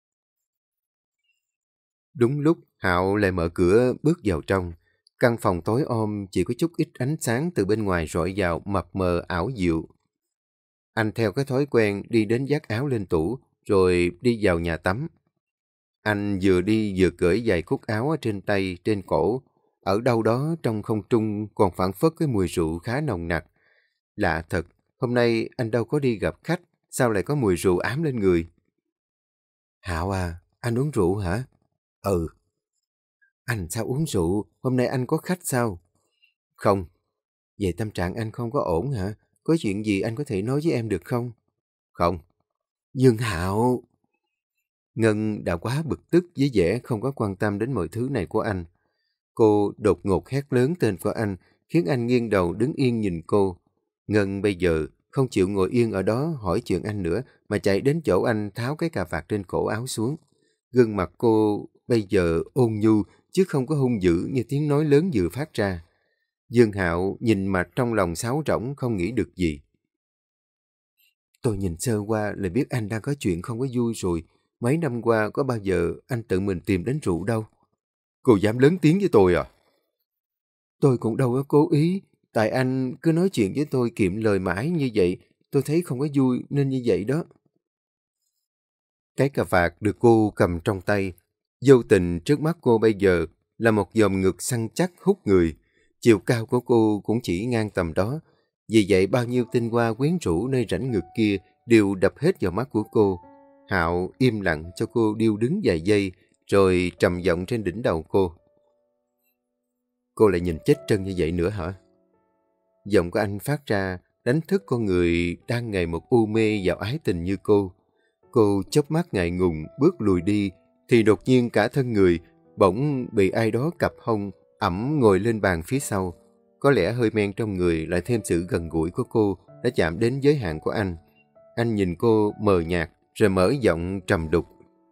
Đúng lúc Hạo lại mở cửa bước vào trong. Căn phòng tối om chỉ có chút ít ánh sáng từ bên ngoài rọi vào mập mờ ảo diệu. Anh theo cái thói quen đi đến vác áo lên tủ, rồi đi vào nhà tắm. Anh vừa đi vừa cởi vài cúc áo ở trên tay, trên cổ. Ở đâu đó trong không trung còn phảng phất cái mùi rượu khá nồng nặc. Lạ thật, hôm nay anh đâu có đi gặp khách, sao lại có mùi rượu ám lên người? Hạo à, anh uống rượu hả? Ừ. Anh sao uống rượu? Hôm nay anh có khách sao? Không. Vậy tâm trạng anh không có ổn hả? Có chuyện gì anh có thể nói với em được không? Không. Dương Hạo! Ngân đã quá bực tức với vẻ không có quan tâm đến mọi thứ này của anh. Cô đột ngột hét lớn tên của anh, khiến anh nghiêng đầu đứng yên nhìn cô. Ngân bây giờ không chịu ngồi yên ở đó hỏi chuyện anh nữa, mà chạy đến chỗ anh tháo cái cà vạt trên cổ áo xuống. Gương mặt cô bây giờ ôn nhu, chứ không có hung dữ như tiếng nói lớn vừa phát ra. Dương Hạo nhìn mà trong lòng sáo rỗng không nghĩ được gì. Tôi nhìn sơ qua là biết anh đang có chuyện không có vui rồi. Mấy năm qua có bao giờ anh tự mình tìm đến rượu đâu. Cô dám lớn tiếng với tôi à? Tôi cũng đâu có cố ý. Tại anh cứ nói chuyện với tôi kiệm lời mãi như vậy. Tôi thấy không có vui nên như vậy đó. Cái cà vạt được cô cầm trong tay. Vô tình trước mắt cô bây giờ là một vòng ngực săn chắc hút người. Chiều cao của cô cũng chỉ ngang tầm đó. Vì vậy bao nhiêu tinh hoa quyến rũ nơi rãnh ngực kia đều đập hết vào mắt của cô. Hạo im lặng cho cô điêu đứng vài giây, rồi trầm giọng trên đỉnh đầu cô. Cô lại nhìn chết trân như vậy nữa hả? Giọng của anh phát ra đánh thức con người đang ngày một u mê vào ái tình như cô. Cô chớp mắt ngại ngùng bước lùi đi, thì đột nhiên cả thân người bỗng bị ai đó cặp hông ẵm ngồi lên bàn phía sau. Có lẽ hơi men trong người lại thêm sự gần gũi của cô đã chạm đến giới hạn của anh. Anh nhìn cô mờ nhạt rồi mở giọng trầm đục.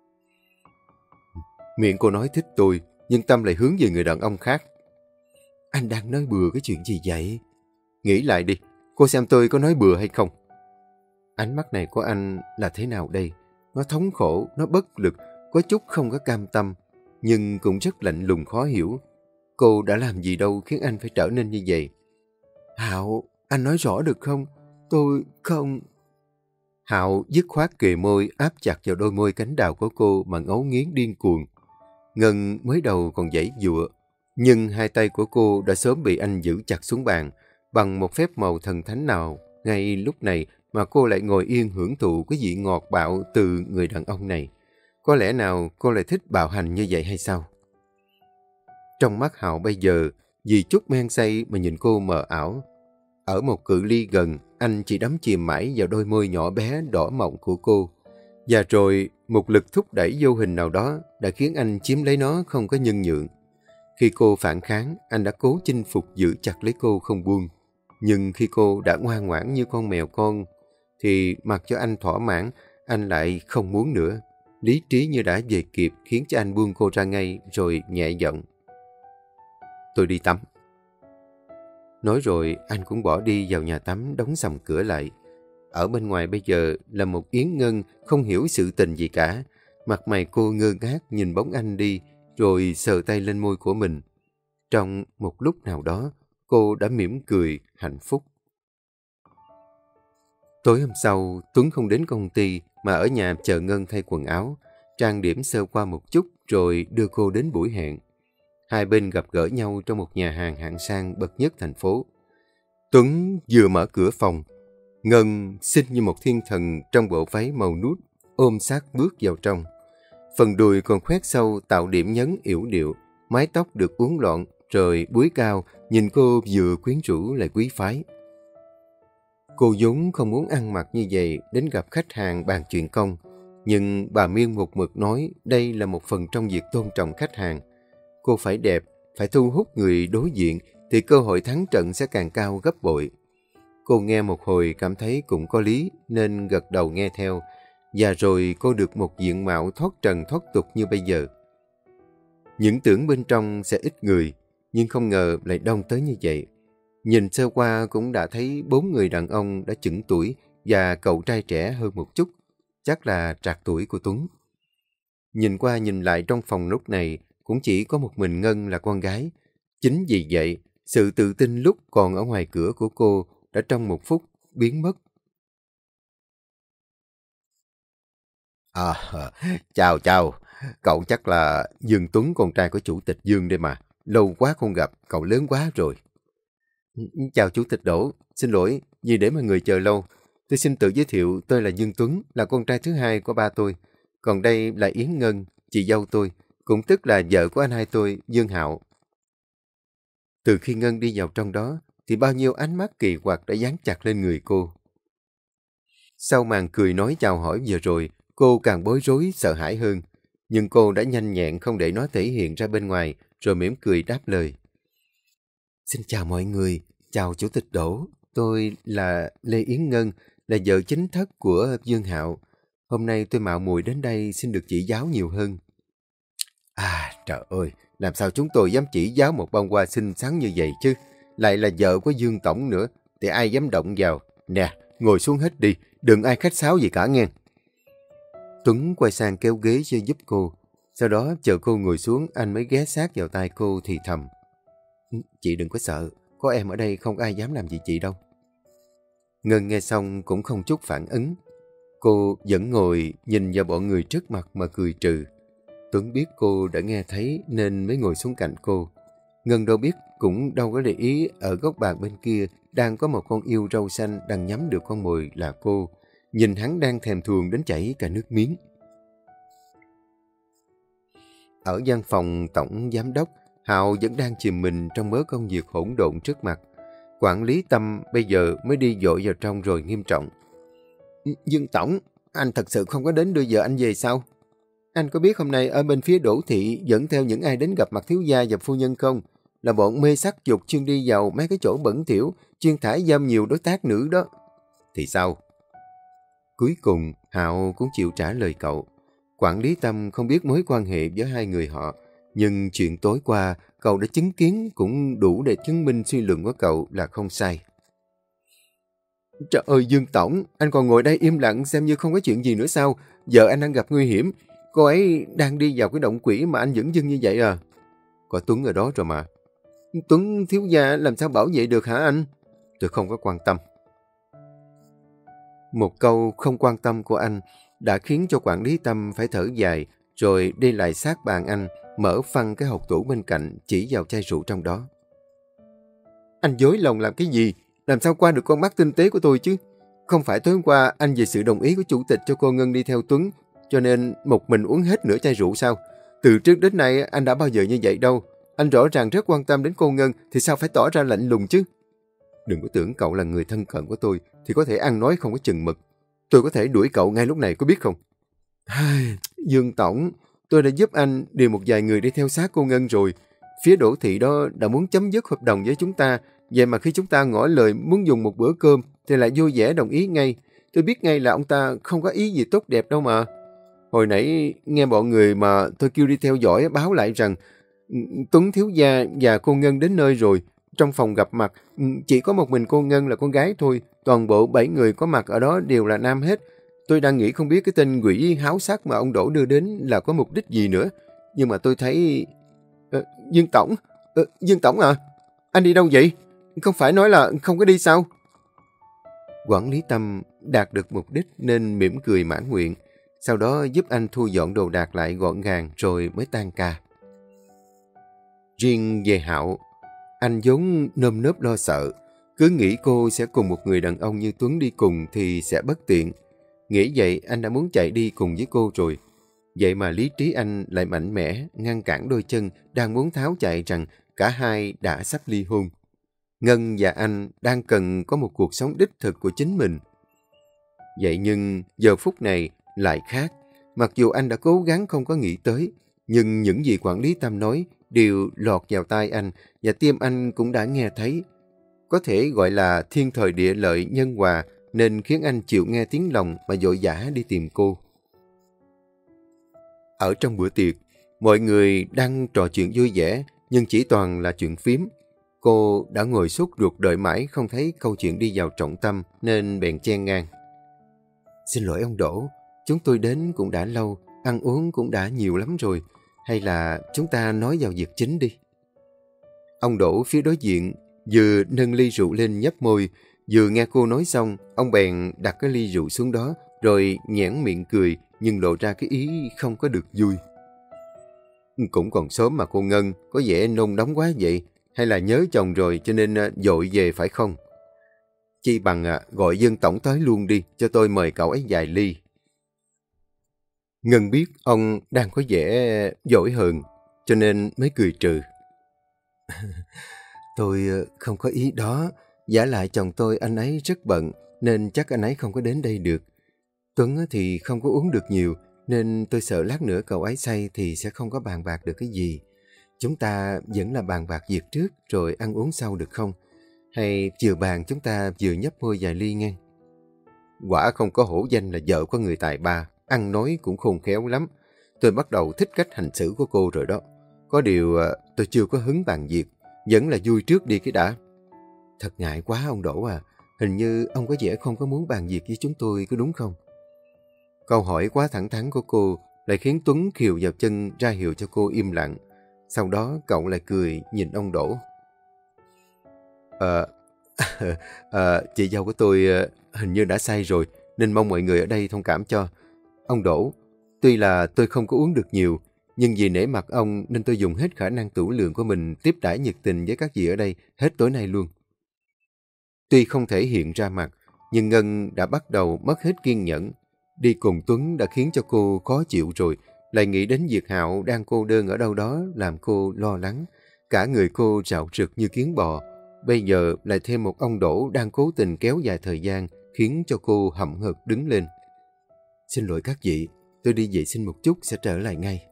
Miệng cô nói thích tôi, nhưng tâm lại hướng về người đàn ông khác. Anh đang nói bừa cái chuyện gì vậy? Nghĩ lại đi, cô xem tôi có nói bừa hay không? Ánh mắt này của anh là thế nào đây? Nó thống khổ, nó bất lực, có chút không có cam tâm, nhưng cũng rất lạnh lùng khó hiểu. Cô đã làm gì đâu khiến anh phải trở nên như vậy? Hạo, anh nói rõ được không? Tôi không... Hạo dứt khoát kề môi áp chặt vào đôi môi cánh đào của cô mà ngấu nghiến điên cuồng. Ngân mới đầu còn giãy giụa, nhưng hai tay của cô đã sớm bị anh giữ chặt xuống bàn. Bằng một phép màu thần thánh nào, ngay lúc này mà cô lại ngồi yên hưởng thụ cái vị ngọt bạo từ người đàn ông này. Có lẽ nào cô lại thích bạo hành như vậy hay sao? Trong mắt Hạo bây giờ, vì chút men say mà nhìn cô mờ ảo. Ở một cự ly gần, anh chỉ đắm chìm mãi vào đôi môi nhỏ bé đỏ mọng của cô. Và rồi, một lực thúc đẩy vô hình nào đó đã khiến anh chiếm lấy nó không có nhân nhượng. Khi cô phản kháng, anh đã cố chinh phục giữ chặt lấy cô không buông. Nhưng khi cô đã ngoan ngoãn như con mèo con, thì mặc cho anh thỏa mãn, anh lại không muốn nữa. Lý trí như đã về kịp khiến cho anh buông cô ra ngay rồi nhẹ giọng. Tôi đi tắm. Nói rồi anh cũng bỏ đi vào nhà tắm đóng sầm cửa lại. Ở bên ngoài bây giờ là một Yến Ngân không hiểu sự tình gì cả. Mặt mày cô ngơ ngác nhìn bóng anh đi rồi sờ tay lên môi của mình. Trong một lúc nào đó cô đã mỉm cười hạnh phúc. Tối hôm sau Tuấn không đến công ty mà ở nhà chờ Ngân thay quần áo. Trang điểm sơ qua một chút rồi đưa cô đến buổi hẹn. Hai bên gặp gỡ nhau trong một nhà hàng hạng sang bậc nhất thành phố. Tuấn vừa mở cửa phòng. Ngân xinh như một thiên thần trong bộ váy màu nút, ôm sát bước vào trong. Phần đùi còn khoét sâu tạo điểm nhấn yểu điệu, mái tóc được uốn lọn rồi búi cao, nhìn cô vừa quyến rũ lại quý phái. Cô vốn không muốn ăn mặc như vậy đến gặp khách hàng bàn chuyện công, nhưng bà Miên một mực nói đây là một phần trong việc tôn trọng khách hàng. Cô phải đẹp, phải thu hút người đối diện thì cơ hội thắng trận sẽ càng cao gấp bội. Cô nghe một hồi cảm thấy cũng có lý nên gật đầu nghe theo. Và rồi cô được một diện mạo thoát trần thoát tục như bây giờ. Những tưởng bên trong sẽ ít người, nhưng không ngờ lại đông tới như vậy. Nhìn sơ qua cũng đã thấy 4 người đàn ông đã chững tuổi và cậu trai trẻ hơn một chút, chắc là trạc tuổi của Tuấn. Nhìn qua nhìn lại trong phòng lúc này cũng chỉ có một mình Ngân là con gái. Chính vì vậy, sự tự tin lúc còn ở ngoài cửa của cô đã trong một phút biến mất. Chào chào, cậu chắc là Dương Tuấn, con trai của Chủ tịch Dương đây mà. Lâu quá không gặp, cậu lớn quá rồi. Chào Chủ tịch Đỗ, xin lỗi vì để mà người chờ lâu. Tôi xin tự giới thiệu, tôi là Dương Tuấn, là con trai thứ hai của ba tôi. Còn đây là Yến Ngân, chị dâu tôi, cũng tức là vợ của anh hai tôi, Dương Hạo. Từ khi Ngân đi vào trong đó, thì bao nhiêu ánh mắt kỳ quặc đã dán chặt lên người cô. Sau màn cười nói chào hỏi vừa rồi, cô càng bối rối, sợ hãi hơn. Nhưng cô đã nhanh nhẹn không để nó thể hiện ra bên ngoài, rồi mỉm cười đáp lời. Xin chào mọi người, chào Chủ tịch Đỗ. Tôi là Lê Yến Ngân, là vợ chính thất của Dương Hạo. Hôm nay tôi mạo muội đến đây xin được chỉ giáo nhiều hơn. Trời ơi, làm sao chúng tôi dám chỉ giáo một bông hoa xinh xắn như vậy chứ? Lại là vợ của Dương Tổng nữa, thì ai dám động vào? Nè, ngồi xuống hết đi, đừng ai khách sáo gì cả nghe. Tuấn quay sang kéo ghế cho giúp cô. Sau đó chờ cô ngồi xuống, anh mới ghé sát vào tai cô thì thầm. Chị đừng có sợ, có em ở đây không ai dám làm gì chị đâu. Ngân nghe xong cũng không chút phản ứng. Cô vẫn ngồi nhìn vào bọn người trước mặt mà cười trừ. Tuấn biết cô đã nghe thấy nên mới ngồi xuống cạnh cô. Ngân đâu biết, cũng đâu có để ý ở góc bàn bên kia đang có một con yêu râu xanh đang nhắm được con mồi là cô. Nhìn hắn đang thèm thuồng đến chảy cả nước miếng. Ở văn phòng tổng giám đốc, Hạo vẫn đang chìm mình trong mớ công việc hỗn độn trước mặt. Quản lý Tâm bây giờ mới đi dội vào trong rồi nghiêm trọng. Dương Tổng, anh thật sự không có đến đưa vợ anh về sao? Anh có biết hôm nay ở bên phía Đỗ Thị dẫn theo những ai đến gặp mặt thiếu gia và phu nhân không? Là bọn mê sắc dục chuyên đi vào mấy cái chỗ bẩn thỉu, chuyên thải giam nhiều đối tác nữ đó. Thì sao? Cuối cùng, Hạo cũng chịu trả lời cậu. Quản lý Tâm không biết mối quan hệ với hai người họ, nhưng chuyện tối qua cậu đã chứng kiến cũng đủ để chứng minh suy luận của cậu là không sai. Trời ơi Dương Tổng, anh còn ngồi đây im lặng xem như không có chuyện gì nữa sao? Vợ anh đang gặp nguy hiểm, cô ấy đang đi vào cái động quỷ mà anh dửng dưng như vậy à? Có Tuấn ở đó rồi mà. Tuấn thiếu gia làm sao bảo vệ được hả anh? Tôi không có quan tâm. Một câu không quan tâm của anh đã khiến cho quản lý Tâm phải thở dài, rồi đi lại sát bàn anh, mở phăng cái hộc tủ bên cạnh, chỉ vào chai rượu trong đó. Anh dối lòng làm cái gì? Làm sao qua được con mắt tinh tế của tôi chứ? Không phải tối hôm qua anh vì sự đồng ý của chủ tịch cho cô Ngân đi theo Tuấn, cho nên một mình uống hết nửa chai rượu sao? Từ trước đến nay anh đã bao giờ như vậy đâu. Anh rõ ràng rất quan tâm đến cô Ngân thì sao phải tỏ ra lạnh lùng chứ? Đừng có tưởng cậu là người thân cận của tôi thì có thể ăn nói không có chừng mực. Tôi có thể đuổi cậu ngay lúc này, có biết không? Dương Tổng, tôi đã giúp anh điều một vài người đi theo sát cô Ngân rồi. Phía Đỗ Thị đó đã muốn chấm dứt hợp đồng với chúng ta. Vậy mà khi chúng ta ngỏ lời muốn dùng một bữa cơm thì lại vui vẻ đồng ý ngay. Tôi biết ngay là ông ta không có ý gì tốt đẹp đâu mà. Hồi nãy nghe bọn người mà tôi kêu đi theo dõi báo lại rằng Tuấn thiếu gia và cô Ngân đến nơi rồi. Trong phòng gặp mặt, chỉ có một mình cô Ngân là con gái thôi. Toàn bộ 7 người có mặt ở đó đều là nam hết. Tôi đang nghĩ không biết cái tên quỷ háo sắc mà ông Đỗ đưa đến là có mục đích gì nữa. Nhưng mà tôi thấy... Dương Tổng? Dương Tổng à? Anh đi đâu vậy? Không phải nói là không có đi sao? Quản lý Tâm đạt được mục đích nên mỉm cười mãn nguyện. Sau đó giúp anh thu dọn đồ đạc lại gọn gàng rồi mới tan ca. Riêng về Hạo, anh vốn nơm nớp lo sợ. Cứ nghĩ cô sẽ cùng một người đàn ông như Tuấn đi cùng thì sẽ bất tiện. Nghĩ vậy anh đã muốn chạy đi cùng với cô rồi. Vậy mà lý trí anh lại mạnh mẽ, ngăn cản đôi chân đang muốn tháo chạy rằng cả hai đã sắp ly hôn. Ngân và anh đang cần có một cuộc sống đích thực của chính mình. Vậy nhưng giờ phút này lại khác. Mặc dù anh đã cố gắng không có nghĩ tới, nhưng những gì quản lý Tâm nói đều lọt vào tai anh, và tim anh cũng đã nghe thấy. Có thể gọi là thiên thời địa lợi nhân hòa, nên khiến anh chịu nghe tiếng lòng mà vội vã đi tìm cô. Ở trong bữa tiệc, mọi người đang trò chuyện vui vẻ, nhưng chỉ toàn là chuyện phím. Cô đã ngồi sốt ruột đợi mãi không thấy câu chuyện đi vào trọng tâm, nên bèn chen ngang. Xin lỗi ông Đỗ, chúng tôi đến cũng đã lâu, ăn uống cũng đã nhiều lắm rồi. Hay là chúng ta nói vào việc chính đi. Ông Đỗ phía đối diện vừa nâng ly rượu lên nhấp môi, vừa nghe cô nói xong, ông bèn đặt cái ly rượu xuống đó, rồi nhoẻn miệng cười, nhưng lộ ra cái ý không có được vui. Cũng còn sớm mà cô Ngân, có vẻ nôn nóng quá vậy, hay là nhớ chồng rồi cho nên vội về phải không? Chi bằng gọi dân tổng tới luôn đi, cho tôi mời cậu ấy vài ly. Ngân biết ông đang có vẻ dỗi hờn, cho nên mới cười trừ. Tôi không có ý đó, vả lại chồng tôi anh ấy rất bận, nên chắc anh ấy không có đến đây được. Tuấn thì không có uống được nhiều, nên tôi sợ lát nữa cậu ấy say thì sẽ không có bàn bạc được cái gì. Chúng ta vẫn là bàn bạc việc trước rồi ăn uống sau được không? Hay vừa bàn chúng ta vừa nhấp môi vài ly nghe? Quả không có hổ danh là vợ của người tài ba, ăn nói cũng khôn khéo lắm. Tôi bắt đầu thích cách hành xử của cô rồi đó. Có điều tôi chưa có hứng bàn việc, vẫn là vui trước đi cái đã. Thật ngại quá ông Đỗ à, hình như ông có vẻ không có muốn bàn việc với chúng tôi, có đúng không? Câu hỏi quá thẳng thắn của cô lại khiến Tuấn khều vào chân ra hiệu cho cô im lặng. Sau đó cậu lại cười nhìn ông Đỗ. Chị dâu của tôi hình như đã say rồi, nên mong mọi người ở đây thông cảm cho. Ông Đỗ, tuy là tôi không có uống được nhiều, nhưng vì nể mặt ông nên tôi dùng hết khả năng tửu lượng của mình tiếp đãi nhiệt tình với các vị ở đây hết tối nay luôn. Tuy không thể hiện ra mặt, nhưng Ngân đã bắt đầu mất hết kiên nhẫn. Đi cùng Tuấn đã khiến cho cô khó chịu rồi, lại nghĩ đến việc Hạo đang cô đơn ở đâu đó làm cô lo lắng. Cả người cô rạo rực như kiến bò. Bây giờ lại thêm một ông Đỗ đang cố tình kéo dài thời gian, khiến cho cô hậm hực đứng lên. Xin lỗi các vị, tôi đi vệ sinh một chút sẽ trở lại ngay.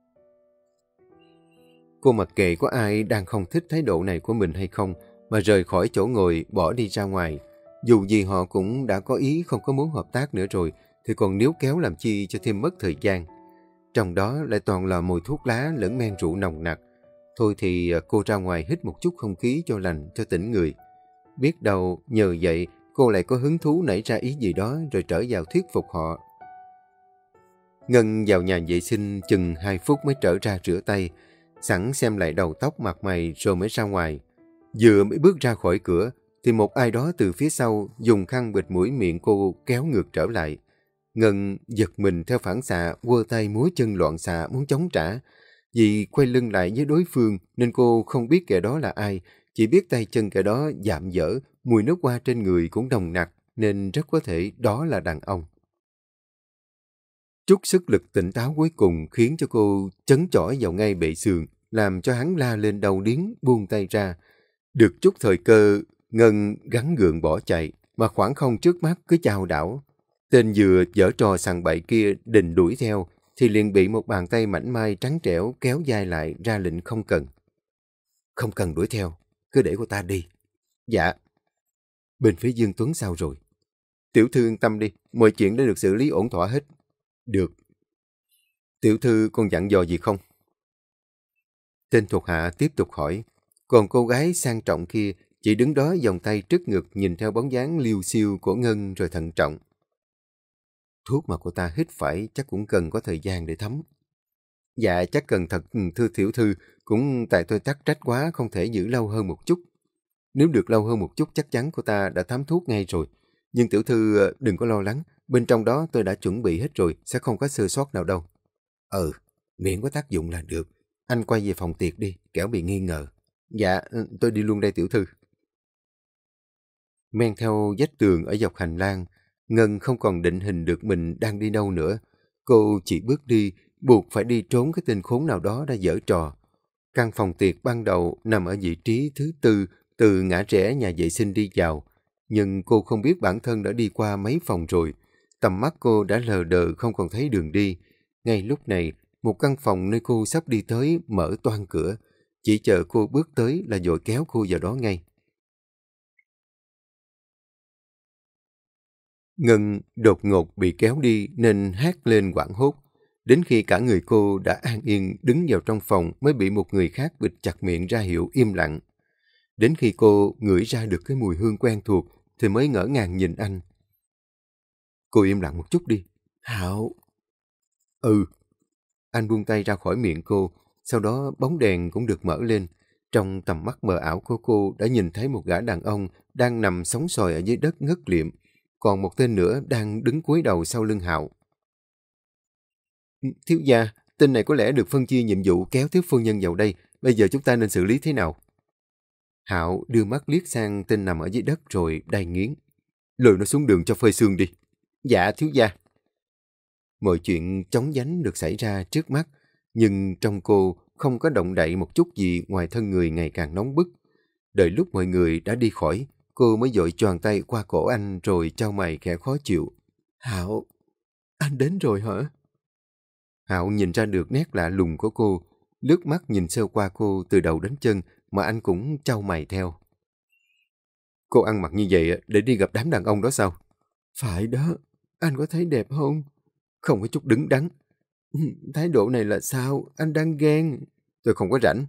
Cô mặc kệ có ai đang không thích thái độ này của mình hay không, mà rời khỏi chỗ ngồi bỏ đi ra ngoài. Dù gì họ cũng đã có ý không có muốn hợp tác nữa rồi, thì còn níu kéo làm chi cho thêm mất thời gian. Trong đó lại toàn là mùi thuốc lá lẫn men rượu nồng nặc. Thôi thì cô ra ngoài hít một chút không khí cho lành, cho tỉnh người. Biết đâu nhờ vậy cô lại có hứng thú nảy ra ý gì đó rồi trở vào thuyết phục họ. Ngân vào nhà vệ sinh chừng 2 phút mới trở ra rửa tay, sẵn xem lại đầu tóc mặt mày rồi mới ra ngoài. Vừa mới bước ra khỏi cửa thì một ai đó từ phía sau dùng khăn bịt mũi miệng cô kéo ngược trở lại. Ngân giật mình theo phản xạ, quơ tay múa chân loạn xạ muốn chống trả. Vì quay lưng lại với đối phương nên cô không biết kẻ đó là ai, chỉ biết tay chân kẻ đó dạm dở, mùi nước hoa trên người cũng nồng nặc nên rất có thể đó là đàn ông. Chút sức lực tỉnh táo cuối cùng khiến cho cô chấn chỏi vào ngay bệ sườn, làm cho hắn la lên đau điếng buông tay ra. Được chút thời cơ, Ngân gắng gượng bỏ chạy, mà khoảng không trước mắt cứ chao đảo. Tên vừa giở trò sằng bậy kia định đuổi theo, thì liền bị một bàn tay mảnh mai trắng trẻo kéo dài lại ra lệnh không cần. Không cần đuổi theo, cứ để cô ta đi. Dạ. Bên phía Dương Tuấn sao rồi? Tiểu thư yên tâm đi, mọi chuyện đã được xử lý ổn thỏa hết. Được. Tiểu thư còn dặn dò gì không? Tên thuộc hạ tiếp tục hỏi. Còn cô gái sang trọng kia chỉ đứng đó vòng tay trước ngực nhìn theo bóng dáng liêu xiêu của Ngân rồi thận trọng. Thuốc mà cô ta hít phải chắc cũng cần có thời gian để thấm. Dạ chắc cần thật thưa tiểu thư, cũng tại tôi tắc trách quá không thể giữ lâu hơn một chút. Nếu được lâu hơn một chút chắc chắn cô ta đã thấm thuốc ngay rồi. Nhưng tiểu thư đừng có lo lắng, bên trong đó tôi đã chuẩn bị hết rồi, sẽ không có sơ sót nào đâu. Miễn có tác dụng là được. Anh quay về phòng tiệc đi, kẻo bị nghi ngờ. Dạ, tôi đi luôn đây tiểu thư. Men theo vách tường ở dọc hành lang, Ngân không còn định hình được mình đang đi đâu nữa. Cô chỉ bước đi, buộc phải đi trốn cái tên khốn nào đó đã giở trò. Căn phòng tiệc ban đầu nằm ở vị trí thứ 4 từ ngã rẽ nhà vệ sinh đi vào. Nhưng cô không biết bản thân đã đi qua mấy phòng rồi. Tầm mắt cô đã lờ đờ không còn thấy đường đi. Ngay lúc này, một căn phòng nơi cô sắp đi tới mở toang cửa. chỉ chờ cô bước tới là vội kéo cô vào đó ngay. Ngân đột ngột bị kéo đi nên hét lên hoảng hốt. Đến khi cả người cô đã an yên đứng vào trong phòng mới bị một người khác bịt chặt miệng ra hiệu im lặng. Đến khi cô ngửi ra được cái mùi hương quen thuộc thì mới ngỡ ngàng nhìn anh. Cô im lặng một chút đi. Hạo. Ừ. Anh buông tay ra khỏi miệng cô, sau đó bóng đèn cũng được mở lên. Trong tầm mắt mờ ảo của cô đã nhìn thấy một gã đàn ông đang nằm sóng xoài ở dưới đất ngất liệm, còn một tên nữa đang đứng cúi đầu sau lưng Hạo. Thiếu gia, tên này có lẽ được phân chia nhiệm vụ kéo thiếu phu nhân vào đây. Bây giờ chúng ta nên xử lý thế nào? Hạo đưa mắt liếc sang tên nằm ở dưới đất rồi đay nghiến. Lôi nó xuống đường cho phơi xương đi. Dạ thiếu gia. Mọi chuyện chóng vánh được xảy ra trước mắt, nhưng trong cô không có động đậy một chút gì ngoài thân người ngày càng nóng bức. Đợi lúc mọi người đã đi khỏi, cô mới vội choàng tay qua cổ anh rồi chau mày khẽ khó chịu. Hạo, anh đến rồi hả? Hạo nhìn ra được nét lạ lùng của cô, lướt mắt nhìn sơ qua cô từ đầu đến chân mà anh cũng chau mày theo. Cô ăn mặc như vậy để đi gặp đám đàn ông đó sao? Phải đó, anh có thấy đẹp không? Không có chút đứng đắn. Thái độ này là sao? Anh đang ghen. Tôi không có rảnh.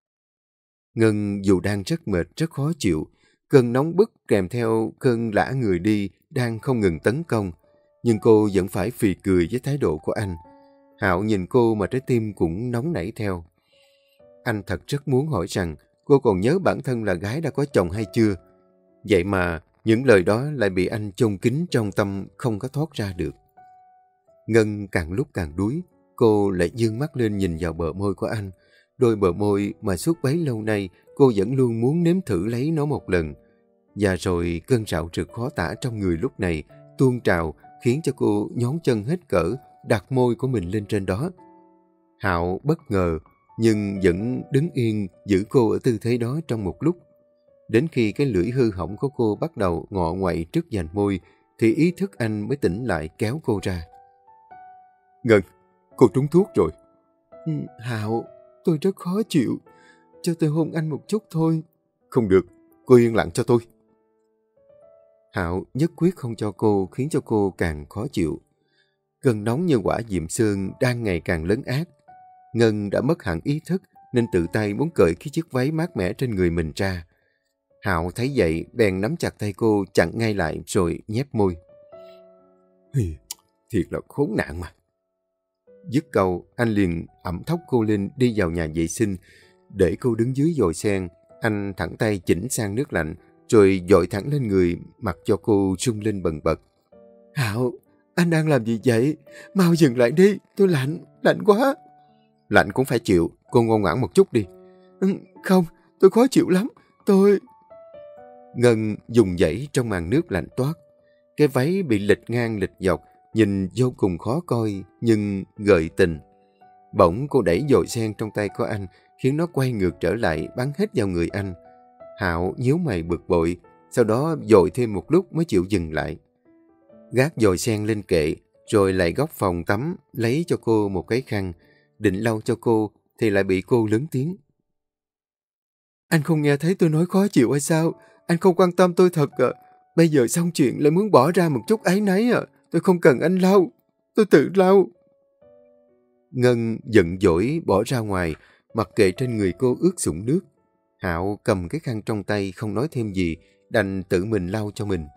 Ngân dù đang rất mệt, rất khó chịu, cơn nóng bức kèm theo cơn lả người đi đang không ngừng tấn công, nhưng cô vẫn phải phì cười với thái độ của anh. Hạo nhìn cô mà trái tim cũng nóng nảy theo. Anh thật rất muốn hỏi rằng cô còn nhớ bản thân là gái đã có chồng hay chưa. Vậy mà những lời đó lại bị anh chôn kín trong tâm không có thoát ra được. Ngân càng lúc càng đuối, cô lại dương mắt lên nhìn vào bờ môi của anh. Đôi bờ môi mà suốt bấy lâu nay cô vẫn luôn muốn nếm thử lấy nó một lần. Và rồi cơn rạo rực khó tả trong người lúc này tuôn trào khiến cho cô nhón chân hết cỡ, đặt môi của mình lên trên đó. Hạo bất ngờ nhưng vẫn đứng yên giữ cô ở tư thế đó trong một lúc. Đến khi cái lưỡi hư hỏng của cô bắt đầu ngọ nguậy trước vành môi thì ý thức anh mới tỉnh lại kéo cô ra. Ngân, cô trúng thuốc rồi. Hạo, tôi rất khó chịu. Cho tôi hôn anh một chút thôi. Không được, cô yên lặng cho tôi. Hạo nhất quyết không cho cô khiến cho cô càng khó chịu. Cơn nóng như quả diệm sương đang ngày càng lấn át. Ngân đã mất hẳn ý thức nên tự tay muốn cởi cái chiếc váy mát mẻ trên người mình ra. Hạo thấy vậy bèn nắm chặt tay cô chặn ngay lại rồi nhếch môi. Thiệt là khốn nạn mà. Dứt câu, anh liền ẵm thóc cô lên đi vào nhà vệ sinh. Để cô đứng dưới dồi sen, anh thẳng tay chỉnh sang nước lạnh, rồi dội thẳng lên người, mặc cho cô rung lên bần bật. Hạo, anh đang làm gì vậy? Mau dừng lại đi, tôi lạnh, lạnh quá. Lạnh cũng phải chịu, cô ngoan ngoãn một chút đi. Không, tôi khó chịu lắm, tôi... Ngân dùng dãy trong màn nước lạnh toát. Cái váy bị lệch ngang lệch dọc, nhìn vô cùng khó coi nhưng gợi tình. Bỗng cô đẩy dồi sen trong tay của anh, khiến nó quay ngược trở lại bắn hết vào người anh. Hạo nhíu mày bực bội, sau đó dội thêm một lúc mới chịu dừng lại. Gác dồi sen lên kệ, rồi lại góc phòng tắm, lấy cho cô một cái khăn, định lau cho cô thì lại bị cô lớn tiếng. Anh không nghe thấy tôi nói khó chịu hay sao? Anh không quan tâm tôi thật à? Bây giờ xong chuyện lại muốn bỏ ra một chút áy náy à? Tôi không cần anh lau, tôi tự lau. Ngân giận dỗi bỏ ra ngoài, mặc kệ trên người cô ướt sũng nước. Hạo cầm cái khăn trong tay không nói thêm gì, đành tự mình lau cho mình.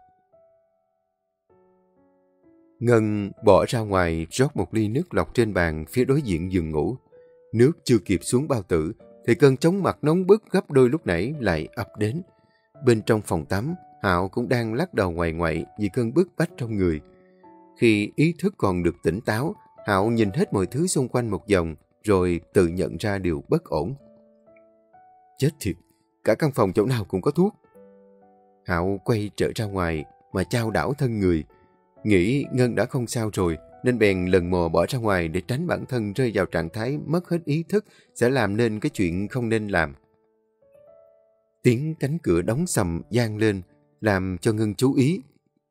Ngân bỏ ra ngoài rót một ly nước lọc trên bàn phía đối diện giường ngủ. Nước chưa kịp xuống bao tử thì cơn chóng mặt nóng bức gấp đôi lúc nãy lại ập đến. Bên trong phòng tắm, Hạo cũng đang lắc đầu ngoại ngoại vì cơn bức bách trong người. Khi ý thức còn được tỉnh táo, Hạo nhìn hết mọi thứ xung quanh một vòng rồi tự nhận ra điều bất ổn. Chết thiệt, cả căn phòng chỗ nào cũng có thuốc. Hạo quay trở ra ngoài mà chao đảo thân người. Nghĩ Ngân đã không sao rồi nên bèn lần mò bỏ ra ngoài để tránh bản thân rơi vào trạng thái mất hết ý thức sẽ làm nên cái chuyện không nên làm. Tiếng cánh cửa đóng sầm vang lên làm cho Ngân chú ý.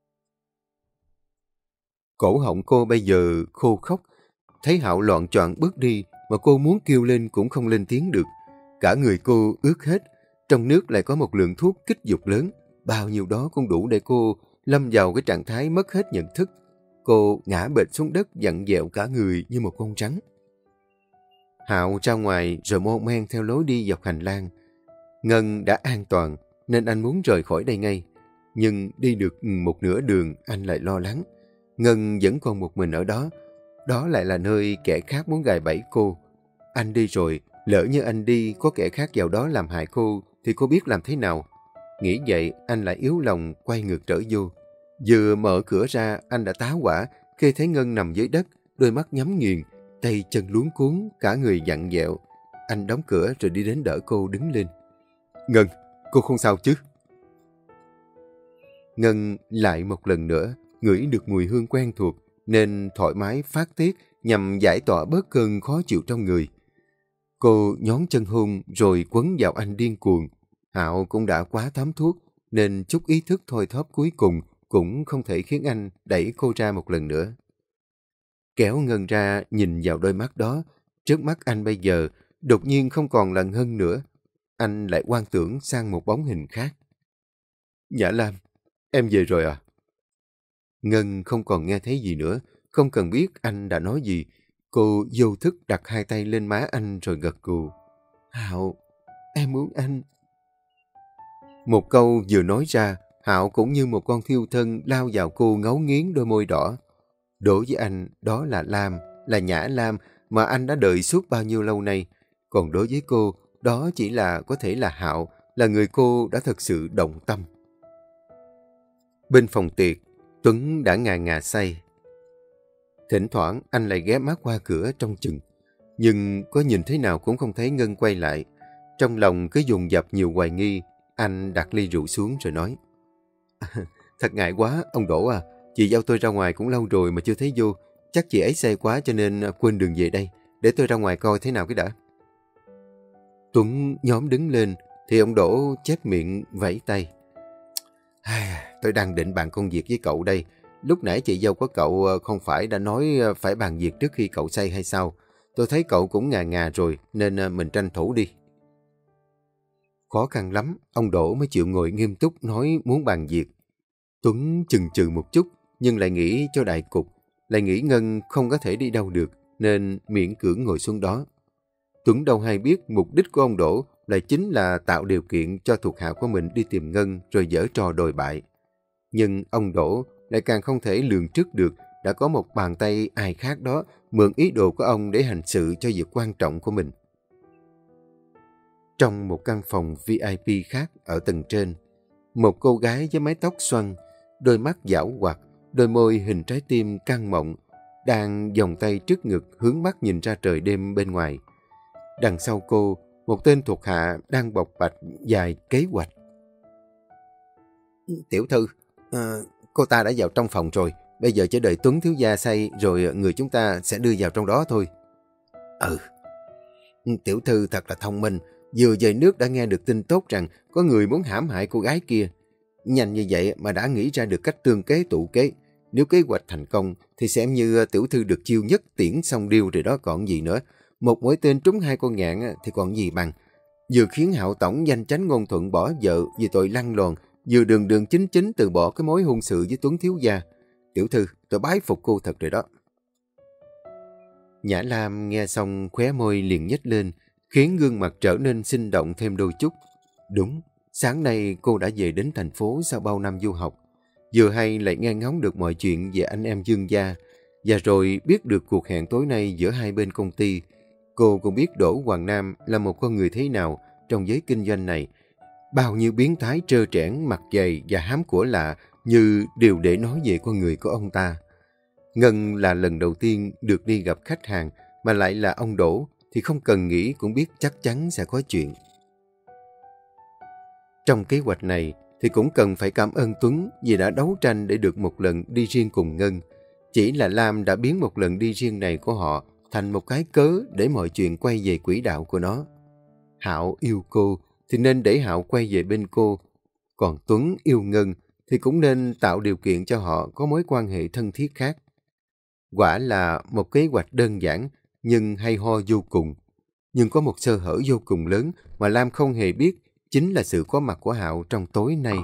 Cổ họng cô bây giờ khô khốc, thấy Hạo loạn choạng bước đi mà cô muốn kêu lên cũng không lên tiếng được. Cả người cô ướt hết, trong nước lại có một lượng thuốc kích dục lớn. Bao nhiêu đó cũng đủ để cô lâm vào cái trạng thái mất hết nhận thức. Cô ngã bệt xuống đất vặn vẹo cả người như một con rắn. Hạo ra ngoài rồi mon men theo lối đi dọc hành lang. Ngân đã an toàn nên anh muốn rời khỏi đây ngay. Nhưng đi được một nửa đường anh lại lo lắng. Ngân vẫn còn một mình ở đó. Đó lại là nơi kẻ khác muốn gài bẫy cô. Anh đi rồi, lỡ như anh đi có kẻ khác vào đó làm hại cô thì cô biết làm thế nào. Nghĩ vậy anh lại yếu lòng quay ngược trở vô. Vừa mở cửa ra anh đã tá hỏa khi thấy Ngân nằm dưới đất, đôi mắt nhắm nghiền, tay chân luống cuống, cả người vặn vẹo. Anh đóng cửa rồi đi đến đỡ cô đứng lên. Ngân, cô không sao chứ? Ngân lại một lần nữa ngửi được mùi hương quen thuộc nên thoải mái phát tiết nhằm giải tỏa bớt cơn khó chịu trong người. Cô nhón chân hôn rồi quấn vào anh điên cuồng. Hạo cũng đã quá thấm thuốc nên chút ý thức thôi thóp cuối cùng cũng không thể khiến anh đẩy cô ra một lần nữa. Kéo Ngân ra nhìn vào đôi mắt đó, trước mắt anh bây giờ đột nhiên không còn là Ngân nữa. Anh lại quan tưởng sang một bóng hình khác. Nhã Lam, em về rồi à? Ngân không còn nghe thấy gì nữa, không cần biết anh đã nói gì. Cô vô thức đặt hai tay lên má anh rồi gật gù. Hạo, em muốn anh. Một câu vừa nói ra, Hạo cũng như một con thiêu thân lao vào cô ngấu nghiến đôi môi đỏ. Đối với anh, đó là Lam, là Nhã Lam mà anh đã đợi suốt bao nhiêu lâu nay. Còn đối với cô, đó chỉ là có thể là Hạo, là người cô đã thật sự động tâm. Bên phòng tiệc, Tuấn đã ngà ngà say. Thỉnh thoảng anh lại ghé mắt qua cửa trong chừng. Nhưng có nhìn thế nào cũng không thấy Ngân quay lại. Trong lòng cứ dồn dập nhiều hoài nghi. Anh đặt ly rượu xuống rồi nói. Thật ngại quá, ông Đỗ à. Chị giao tôi ra ngoài cũng lâu rồi mà chưa thấy vô. Chắc chị ấy say quá cho nên quên đường về đây. Để tôi ra ngoài coi thế nào cái đã. Tuấn nhóm đứng lên thì ông Đỗ chép miệng vẫy tay. Tôi đang định bàn công việc với cậu đây. Lúc nãy chị dâu của cậu không phải đã nói phải bàn việc trước khi cậu say hay sao? Tôi thấy cậu cũng ngà ngà rồi nên mình tranh thủ đi. Khó khăn lắm, ông Đỗ mới chịu ngồi nghiêm túc nói muốn bàn việc. Tuấn chừng chừ một chút nhưng lại nghĩ cho đại cục, lại nghĩ Ngân không có thể đi đâu được nên miễn cưỡng ngồi xuống đó. Tuấn đâu hay biết mục đích của ông Đỗ lại chính là tạo điều kiện cho thuộc hạ của mình đi tìm Ngân rồi giở trò đồi bại. Nhưng ông Đỗ lại càng không thể lường trước được đã có một bàn tay ai khác đó mượn ý đồ của ông để hành sự cho việc quan trọng của mình. Trong một căn phòng VIP khác ở tầng trên, một cô gái với mái tóc xoăn, đôi mắt giảo hoạt, đôi môi hình trái tim căng mọng, đang vòng tay trước ngực hướng mắt nhìn ra trời đêm bên ngoài. Đằng sau cô, một tên thuộc hạ đang bộc bạch vài kế hoạch. Tiểu thư, cô ta đã vào trong phòng rồi. Bây giờ chỉ đợi Tuấn thiếu gia say rồi người chúng ta sẽ đưa vào trong đó thôi. Tiểu thư thật là thông minh. Vừa về nước đã nghe được tin tốt rằng có người muốn hãm hại cô gái kia. Nhanh như vậy mà đã nghĩ ra được cách tương kế tụ kế. Nếu kế hoạch thành công thì xem như tiểu thư được chiêu nhất tiễn xong điêu rồi đó còn gì nữa. Một mũi tên trúng hai con nhạn thì còn gì bằng. Vừa khiến Hạo tổng danh chánh ngôn thuận bỏ vợ vì tội lăng loàn, vừa đường đường chính chính từ bỏ cái mối hôn sự với Tuấn thiếu gia. Tiểu thư, tôi bái phục cô thật rồi đó. Nhã Lam nghe xong khóe môi liền nhếch lên, khiến gương mặt trở nên sinh động thêm đôi chút. Đúng, sáng nay cô đã về đến thành phố sau bao năm du học. Vừa hay lại nghe ngóng được mọi chuyện về anh em Dương gia, và rồi biết được cuộc hẹn tối nay giữa hai bên công ty. Cô cũng biết Đỗ Hoàng Nam là một con người thế nào trong giới kinh doanh này. Bao nhiêu biến thái trơ trẽn, mặt dày và hám của lạ như đều để nói về con người của ông ta. Ngân là lần đầu tiên được đi gặp khách hàng mà lại là ông Đỗ thì không cần nghĩ cũng biết chắc chắn sẽ có chuyện. Trong kế hoạch này thì cũng cần phải cảm ơn Tuấn vì đã đấu tranh để được một lần đi riêng cùng Ngân. Chỉ là Lam đã biến một lần đi riêng này của họ thành một cái cớ để mọi chuyện quay về quỹ đạo của nó. Hạo yêu cô thì nên để Hạo quay về bên cô. Còn Tuấn yêu Ngân thì cũng nên tạo điều kiện cho họ có mối quan hệ thân thiết khác. Quả là một kế hoạch đơn giản nhưng hay ho vô cùng. Nhưng có một sơ hở vô cùng lớn mà Lam không hề biết, chính là sự có mặt của Hạo trong tối nay.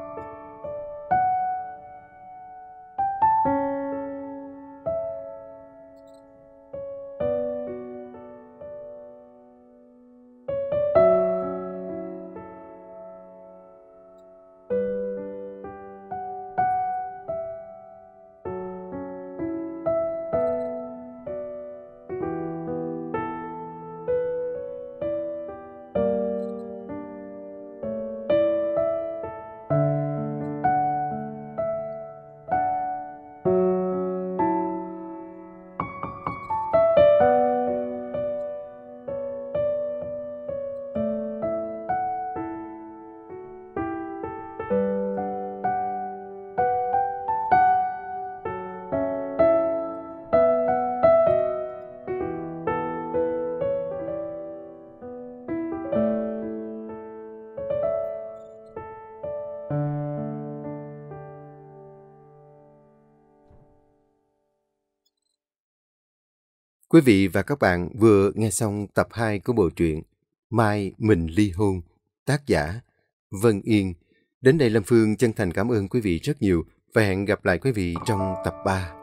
Quý vị và các bạn vừa nghe xong tập 2 của bộ truyện Mai Mình Ly Hôn, tác giả Vân Yên. Đến đây Lâm Phương chân thành cảm ơn quý vị rất nhiều và hẹn gặp lại quý vị trong tập 3.